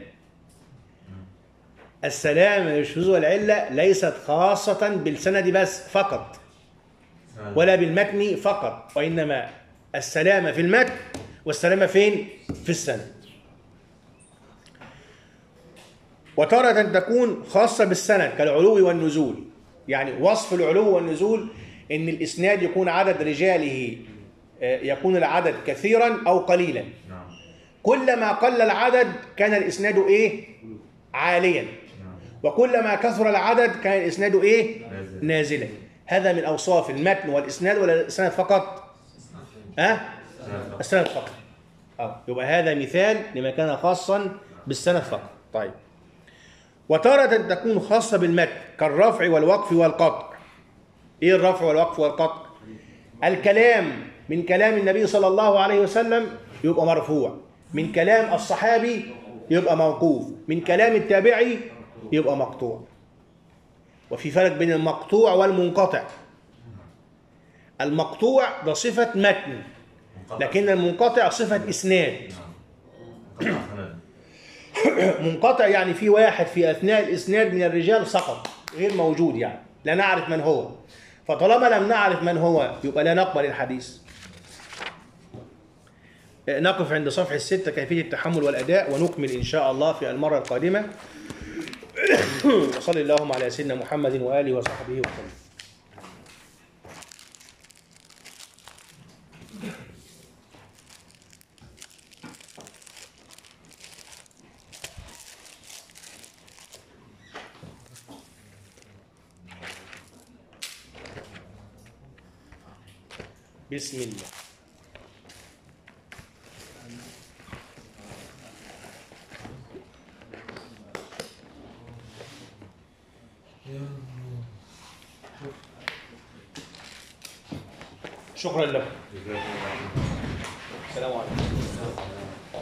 السلام من الشذوذ والعلة ليست خاصة بالسند بس فقط ولا بالمتن فقط، وإنما السلامة في المتن والسلامة فين؟ في السند. وتارة تكون خاصة بالسند كالعلو والنزول، يعني وصف العلو والنزول إن الإسناد يكون عدد رجاله يكون العدد كثيرا أو قليلا. كلما قل العدد كان الإسناد إيه؟ عاليا. وكلما كثر العدد كان الإسناد إيه؟ نازلا. هذا من أوصاف المتن والإسناد، ولا الإسناد فقط؟ السند فقط. يبقى هذا مثال لما كان خاصا بالسند فقط. طيب. وتارة تكون خاصة بالمتن كالرفع والوقف والقطع. إيه الرفع والوقف والقطع؟ الكلام من كلام النبي صلى الله عليه وسلم يبقى مرفوع، من كلام الصحابي يبقى موقوف، من كلام التابعي يبقى مقطوع. وفي فرق بين المقطوع والمنقطع. المقطوع ده صفة متن، لكن المنقطع صفة إسناد. منقطع يعني في واحد في أثناء الإسناد من الرجال سقط غير موجود، يعني لا نعرف من هو. فطالما لم نعرف من هو يبقى لا نقبل الحديث. نقف عند صفحة 6 كيفية التحمل والأداء، ونكمل إن شاء الله في المرة القادمة. وصلى اللهم على سيدنا محمد وآله وصحبه وسلم. بسم الله. شكرا لكم. جزاكم الله خير. السلام عليكم.